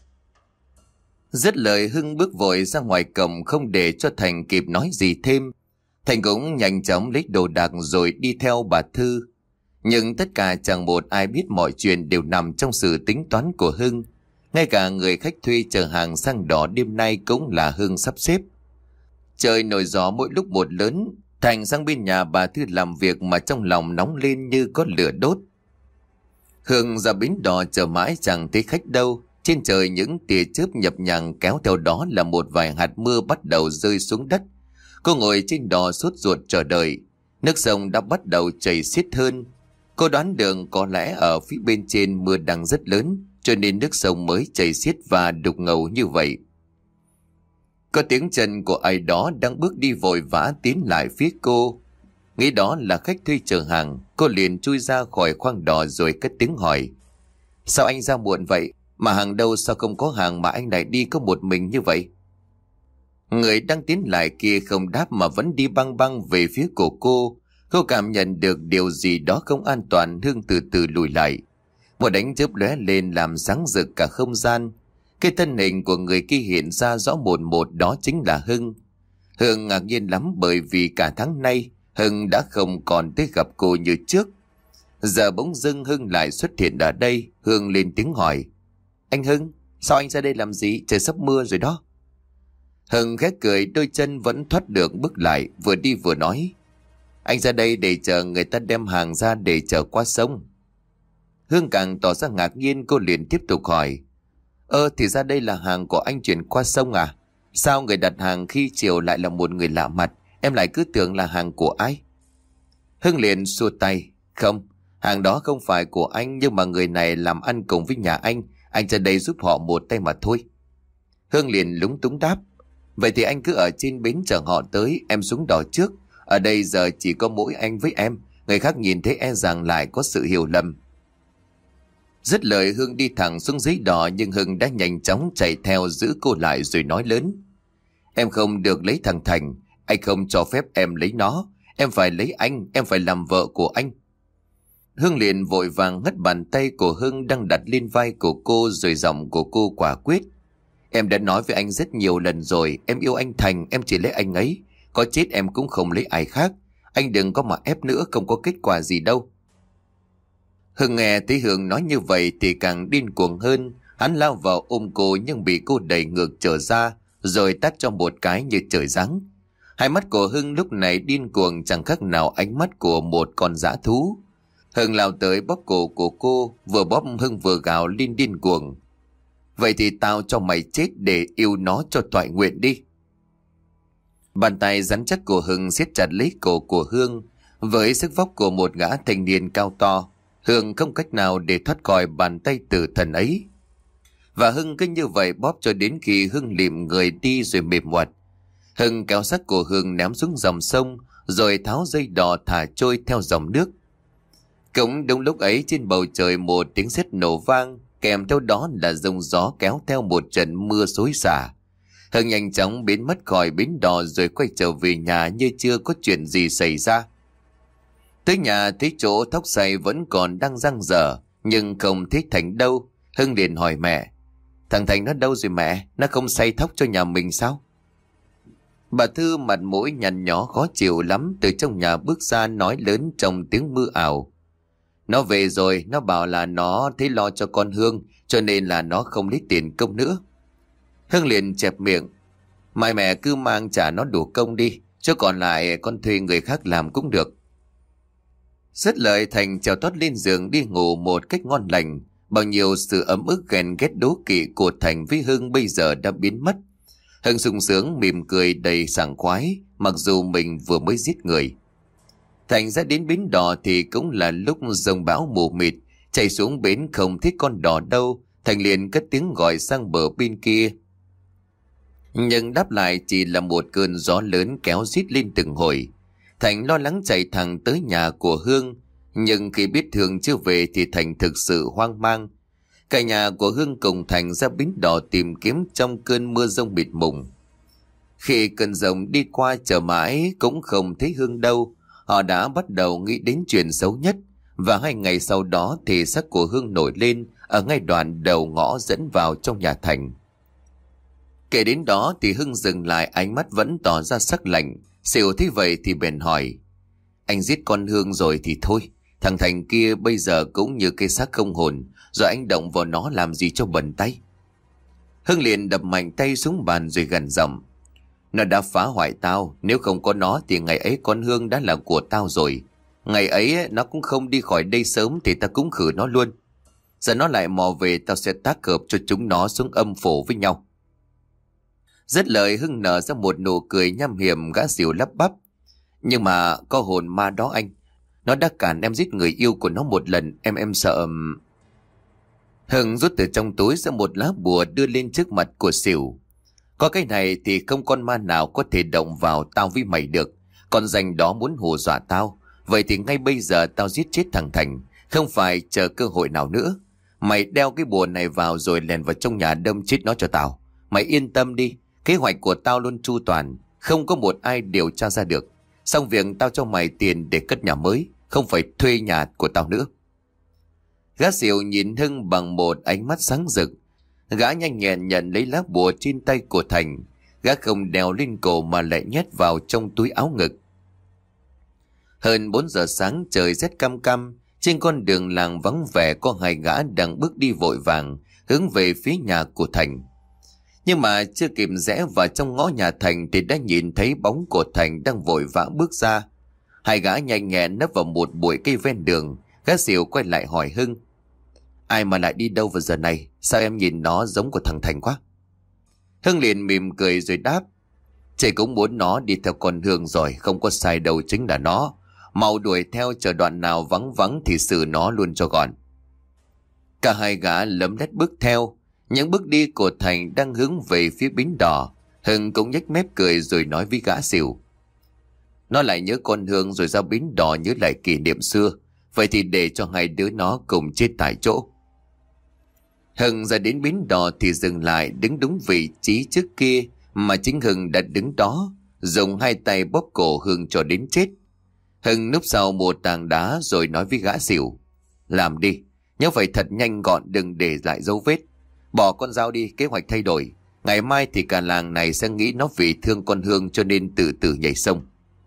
Dứt lời Hưng bước vội ra ngoài cổng, không để cho Thành kịp nói gì thêm. Thành cũng nhanh chóng lấy đồ đạc rồi đi theo bà Thư. Nhưng tất cả chẳng một ai biết mọi chuyện đều nằm trong sự tính toán của Hưng. Ngay cả người khách thuê chở hàng sang đò đêm nay cũng là Hưng sắp xếp. Trời nổi gió mỗi lúc một lớn. Thành sang bên nhà bà Thư làm việc mà trong lòng nóng lên như có lửa đốt. Hưng ra bến đò chờ mãi chẳng thấy khách đâu. Trên trời những tia chớp nhập nhằng, kéo theo đó là một vài hạt mưa bắt đầu rơi xuống đất. Cô ngồi trên đò sốt ruột chờ đợi. Nước sông đã bắt đầu chảy xiết hơn. Cô đoán đường có lẽ ở phía bên trên mưa đang rất lớn, cho nên nước sông mới chảy xiết và đục ngầu như vậy. Có tiếng chân của ai đó đang bước đi vội vã tiến lại phía cô. Nghĩ đó là khách thuê chở hàng, cô liền chui ra khỏi khoang đò rồi cất tiếng hỏi. Sao anh ra muộn vậy? Mà hàng đâu sao không có hàng mà anh lại đi có một mình như vậy? Người đang tiến lại kia không đáp mà vẫn đi băng băng về phía của cô. Cô cảm nhận được điều gì đó không an toàn. Hương từ từ lùi lại. Một ánh chớp lóe lên làm sáng rực cả không gian. Cái thân hình của người kia hiện ra rõ mồn một, đó chính là Hưng. Hương ngạc nhiên lắm bởi vì cả tháng nay Hưng đã không còn tới gặp cô như trước. Giờ bỗng dưng Hưng lại xuất hiện ở đây. Hương lên tiếng hỏi: Anh Hưng, sao anh ra đây làm gì? Trời sắp mưa rồi đó. Hưng khẽ cười, đôi chân vẫn thoát được bước lại, vừa đi vừa nói: Anh ra đây để chờ người ta đem hàng ra để chở qua sông. Hương càng tỏ ra ngạc nhiên, cô liền tiếp tục hỏi: Ơ thì ra đây là hàng của anh chuyển qua sông à? Sao người đặt hàng khi chiều lại là một người lạ mặt? Em lại cứ tưởng là hàng của ai? Hưng liền xua tay: Không, hàng đó không phải của anh, nhưng mà người này làm ăn cùng với nhà anh. Anh ra đây giúp họ một tay mà thôi. Hương liền lúng túng đáp: Vậy thì anh cứ ở trên bến chờ họ tới, em xuống đò trước. Ở đây giờ chỉ có mỗi anh với em, người khác nhìn thấy e rằng lại có sự hiểu lầm. Dứt lời Hương đi thẳng xuống dưới đò, nhưng Hưng đã nhanh chóng chạy theo giữ cô lại rồi nói lớn: Em không được lấy thằng Thành, anh không cho phép em lấy nó. Em phải lấy anh, em phải làm vợ của anh. Hương liền vội vàng ngắt bàn tay của Hưng đang đặt lên vai của cô, rồi giọng của cô quả quyết: Em đã nói với anh rất nhiều lần rồi, em yêu anh Thành, em chỉ lấy anh ấy. Có chết em cũng không lấy ai khác. Anh đừng có mà ép nữa, không có kết quả gì đâu. Hưng nghe thấy Hương nói như vậy thì càng điên cuồng hơn. Hắn lao vào ôm cô nhưng bị cô đẩy ngược trở ra, rồi tát cho một cái như trời giáng. Hai mắt của Hưng lúc này điên cuồng chẳng khác nào ánh mắt của một con dã thú. Hưng lao tới bóp cổ của cô, vừa bóp Hưng vừa gào lên điên cuồng: Vậy thì tao cho mày chết để yêu nó cho toại nguyện đi. Bàn tay rắn chắc của Hưng siết chặt lấy cổ của Hương. Với sức vóc của một gã thanh niên cao to, Hương không cách nào để thoát khỏi bàn tay tử thần ấy. Và Hưng cứ như vậy bóp cho đến khi Hưng lìm người đi rồi mềm ngoặt. Hưng kéo xác của Hương ném xuống dòng sông, rồi tháo dây đò thả trôi theo dòng nước. Cũng đúng lúc ấy trên bầu trời một tiếng sét nổ vang, kèm theo đó là giông gió kéo theo một trận mưa xối xả. Hưng nhanh chóng biến mất khỏi bến đò rồi quay trở về nhà như chưa có chuyện gì xảy ra. Tới nhà thấy chỗ thóc xay vẫn còn đang giăng dở, nhưng không thấy Thành đâu. Hưng liền hỏi mẹ: Thằng Thành nó đâu rồi mẹ? Nó không xay thóc cho nhà mình sao? Bà Thư mặt mũi nhăn nhó khó chịu lắm, từ trong nhà bước ra nói lớn trong tiếng mưa ảo: Nó về rồi, nó bảo là nó thấy lo cho con Hương, cho nên là nó không lấy tiền công nữa. Hương liền chẹp miệng: Mai mẹ cứ mang trả nó đủ công đi, chứ còn lại con thuê người khác làm cũng được. Dứt lời Thành trèo tót lên giường đi ngủ một cách ngon lành. Bao nhiêu sự ấm ức ghen ghét đố kỵ của Thành với Hưng bây giờ đã biến mất. Hưng sung sướng mỉm cười đầy sảng khoái, mặc dù mình vừa mới giết người. Thành ra đến bến đò thì cũng là lúc dông bão mù mịt, chạy xuống bến không thấy con đò đâu. Thành liền cất tiếng gọi sang bờ bên kia, nhưng đáp lại chỉ là một cơn gió lớn kéo rít lên từng hồi. Thành lo lắng chạy thẳng tới nhà của Hương, nhưng khi biết Hương chưa về thì Thành thực sự hoang mang. Cả nhà của Hương cùng Thành ra bến đò tìm kiếm trong cơn mưa giông mịt mùng. Khi cơn giông đi qua chờ mãi cũng không thấy Hương đâu, họ đã bắt đầu nghĩ đến chuyện xấu nhất. Và hai ngày sau đó thì xác của Hương nổi lên ở ngay đoạn đầu ngõ dẫn vào trong nhà Thành. Kể đến đó thì Hưng dừng lại, ánh mắt vẫn tỏ ra sắc lạnh. Xỉu thấy vậy thì bèn hỏi: Anh giết con Hương rồi thì thôi, thằng Thành kia bây giờ cũng như cây xác không hồn, rồi anh động vào nó làm gì cho bẩn tay? Hưng liền đập mạnh tay xuống bàn rồi gằn giọng: Nó đã phá hoại tao, nếu không có nó thì ngày ấy con Hương đã là của tao rồi. Ngày ấy nó cũng không đi khỏi đây sớm thì ta cũng khử nó luôn. Giờ nó lại mò về, tao sẽ tác hợp cho chúng nó xuống âm phủ với nhau. Dứt lời Hưng nở ra một nụ cười nham hiểm, gã xỉu lắp bắp: Nhưng mà có hồn ma đó anh, nó đã cản em giết người yêu của nó một lần, em em sợ. Hưng rút từ trong túi ra một lá bùa đưa lên trước mặt của xỉu: Có cái này thì không con ma nào có thể động vào tao với mày được. Con danh đó muốn hù dọa tao, vậy thì ngay bây giờ tao giết chết thằng Thành, không phải chờ cơ hội nào nữa. Mày đeo cái bùa này vào rồi lèn vào trong nhà đâm chết nó cho tao. Mày yên tâm đi, kế hoạch của tao luôn chu toàn, không có một ai điều tra ra được. Xong việc tao cho mày tiền để cất nhà mới, không phải thuê nhà của tao nữa. Gã xỉu nhìn Hưng bằng một ánh mắt sáng rực. Gã nhanh nhẹn nhận lấy lá bùa trên tay của Thành. Gã không đeo lên cổ mà lại nhét vào trong túi áo ngực. Hơn bốn giờ sáng, trời rét căm căm. Trên con đường làng vắng vẻ có hai gã đang bước đi vội vàng hướng về phía nhà của Thành. Nhưng mà chưa kịp rẽ vào trong ngõ nhà Thành thì đã nhìn thấy bóng của Thành đang vội vã bước ra. Hai gã nhanh nhẹn nấp vào một bụi cây ven đường. Gã xỉu quay lại hỏi Hưng: Ai mà lại đi đâu vào giờ này? Sao em nhìn nó giống của thằng Thành quá? Hưng liền mỉm cười rồi đáp: Chị cũng muốn nó đi theo con Hương rồi, không có sai đâu, chính là nó. Mau đuổi theo, chờ đoạn nào vắng vắng thì xử nó luôn cho gọn. Cả hai gã lấm lét bước theo. Những bước đi của Thành đang hướng về phía bến đò. Hưng cũng nhếch mép cười rồi nói với gã xỉu: Nó lại nhớ con Hương rồi ra bến đò nhớ lại kỷ niệm xưa. Vậy thì để cho hai đứa nó cùng chết tại chỗ. Hưng ra đến bến đò thì dừng lại, đứng đúng vị trí trước kia mà chính Hưng đã đứng đó, dùng hai tay bóp cổ Hưng cho đến chết. Hưng núp sau một tảng đá rồi nói với gã xỉu: Làm đi, nhớ phải thật nhanh gọn, đừng để lại dấu vết. Bỏ con dao đi, kế hoạch thay đổi. Ngày mai thì cả làng này sẽ nghĩ nó vì thương con Hương cho nên từ từ nhảy sông.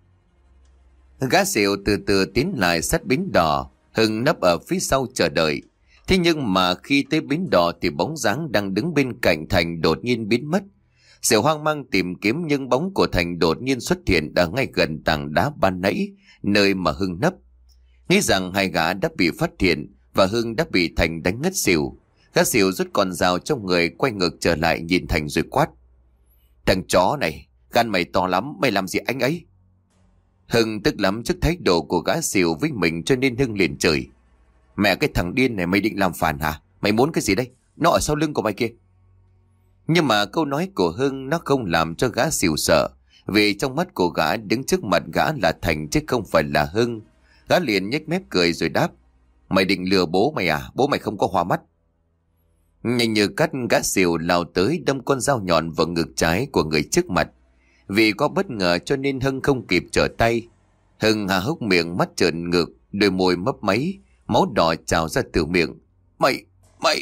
Gã xỉu từ từ tiến lại sát bến đò. Hưng nấp ở phía sau chờ đợi. Thế nhưng mà khi tới bến đò thì bóng dáng đang đứng bên cạnh Thành đột nhiên biến mất. Xỉu hoang mang tìm kiếm nhưng bóng của Thành đột nhiên xuất hiện ở ngay gần tảng đá ban nãy, nơi mà Hưng nấp. Nghĩ rằng hai gã đã bị phát hiện và Hưng đã bị Thành đánh ngất xỉu. Gã xỉu rút con dao trong người, quay ngược trở lại nhìn Thành rồi quát: Thằng chó này, gan mày to lắm, mày làm gì anh ấy? Hưng tức lắm trước thái độ của gã xỉu với mình cho nên Hưng liền chửi: Mẹ cái thằng điên này, mày định làm phản hả? Mày muốn cái gì đây? Nó ở sau lưng của mày kia. Nhưng mà câu nói của Hưng nó không làm cho gã xỉu sợ, vì trong mắt của gã đứng trước mặt gã là Thành chứ không phải là Hưng. Gã liền nhếch mép cười rồi đáp: Mày định lừa bố mày à? Bố mày không có hoa mắt. Nhanh như cắt, gã xỉu lao tới đâm con dao nhọn vào ngực trái của người trước mặt. Vì có bất ngờ cho nên Hưng không kịp trở tay. Hưng há hốc miệng, mắt trợn ngược, đôi môi mấp máy, máu đỏ trào ra từ miệng. Mày, mày...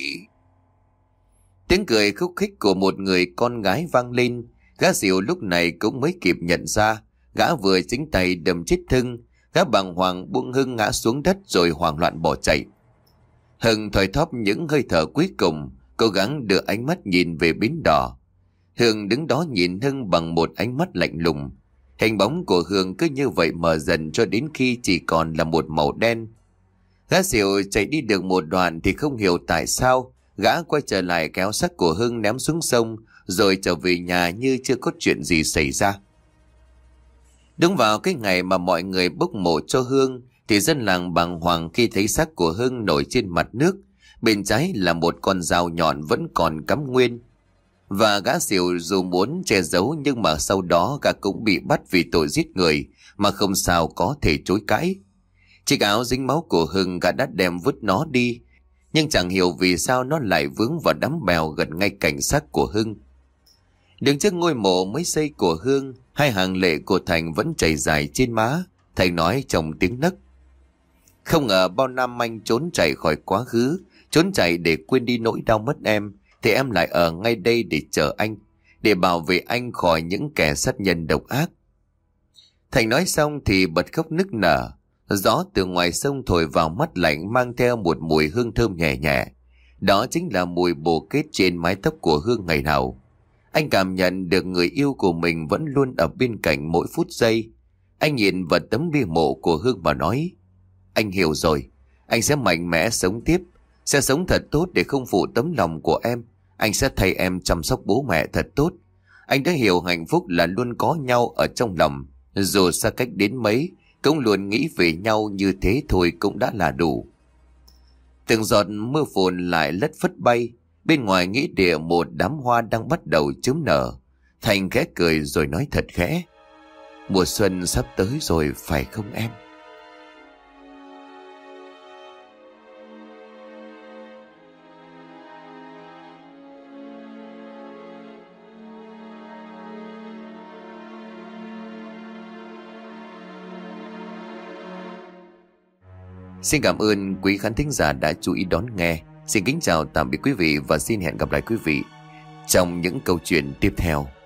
Tiếng cười khúc khích của một người con gái vang lên. Gã xỉu lúc này cũng mới kịp nhận ra gã vừa chính tay đâm chết Hưng. Gã bàng hoàng buông Hưng ngã xuống đất rồi hoảng loạn bỏ chạy. Hưng thoi thóp những hơi thở cuối cùng, cố gắng đưa ánh mắt nhìn về bến đò. Hương đứng đó nhìn Hưng bằng một ánh mắt lạnh lùng. Hình bóng của Hương cứ như vậy mờ dần cho đến khi chỉ còn là một màu đen. Gã xỉu chạy đi được một đoạn thì không hiểu tại sao gã quay trở lại kéo xác của Hưng ném xuống sông rồi trở về nhà như chưa có chuyện gì xảy ra. Đúng vào cái ngày mà mọi người bốc mộ cho Hương thì dân làng bàng hoàng khi thấy xác của Hưng nổi trên mặt nước. Bên trái là một con dao nhọn vẫn còn cắm nguyên. Và gã xỉu dù muốn che giấu nhưng mà sau đó gã cũng bị bắt vì tội giết người mà không sao có thể chối cãi. Chiếc áo dính máu của Hưng gã đã đem vứt nó đi, nhưng chẳng hiểu vì sao nó lại vướng vào đám bèo gần ngay cạnh xác của Hưng. Đứng trước ngôi mộ mới xây của Hương, hai hàng lệ của Thành vẫn chảy dài trên má. Thành nói trong tiếng nấc: Không ngờ bao năm anh trốn chạy khỏi quá khứ, trốn chạy để quên đi nỗi đau mất em, thì em lại ở ngay đây để chờ anh, để bảo vệ anh khỏi những kẻ sát nhân độc ác. Thành nói xong thì bật khóc nức nở. Gió từ ngoài sông thổi vào mắt lạnh mang theo một mùi hương thơm nhẹ nhẹ. Đó chính là mùi bồ kết trên mái tóc của Hương ngày nào. Anh cảm nhận được người yêu của mình vẫn luôn ở bên cạnh mỗi phút giây. Anh nhìn vào tấm bia mộ của Hương và nói: Anh hiểu rồi, anh sẽ mạnh mẽ sống tiếp, sẽ sống thật tốt để không phụ tấm lòng của em. Anh sẽ thay em chăm sóc bố mẹ thật tốt. Anh đã hiểu hạnh phúc là luôn có nhau ở trong lòng, dù xa cách đến mấy cũng luôn nghĩ về nhau, như thế thôi cũng đã là đủ. Từng giọt mưa phùn lại lất phất bay. Bên ngoài nghĩa địa một đám hoa đang bắt đầu chớm nở. Thành khẽ cười rồi nói thật khẽ: Mùa xuân sắp tới rồi phải không em? Xin cảm ơn quý khán thính giả đã chú ý đón nghe. Xin kính chào tạm biệt quý vị và xin hẹn gặp lại quý vị trong những câu chuyện tiếp theo.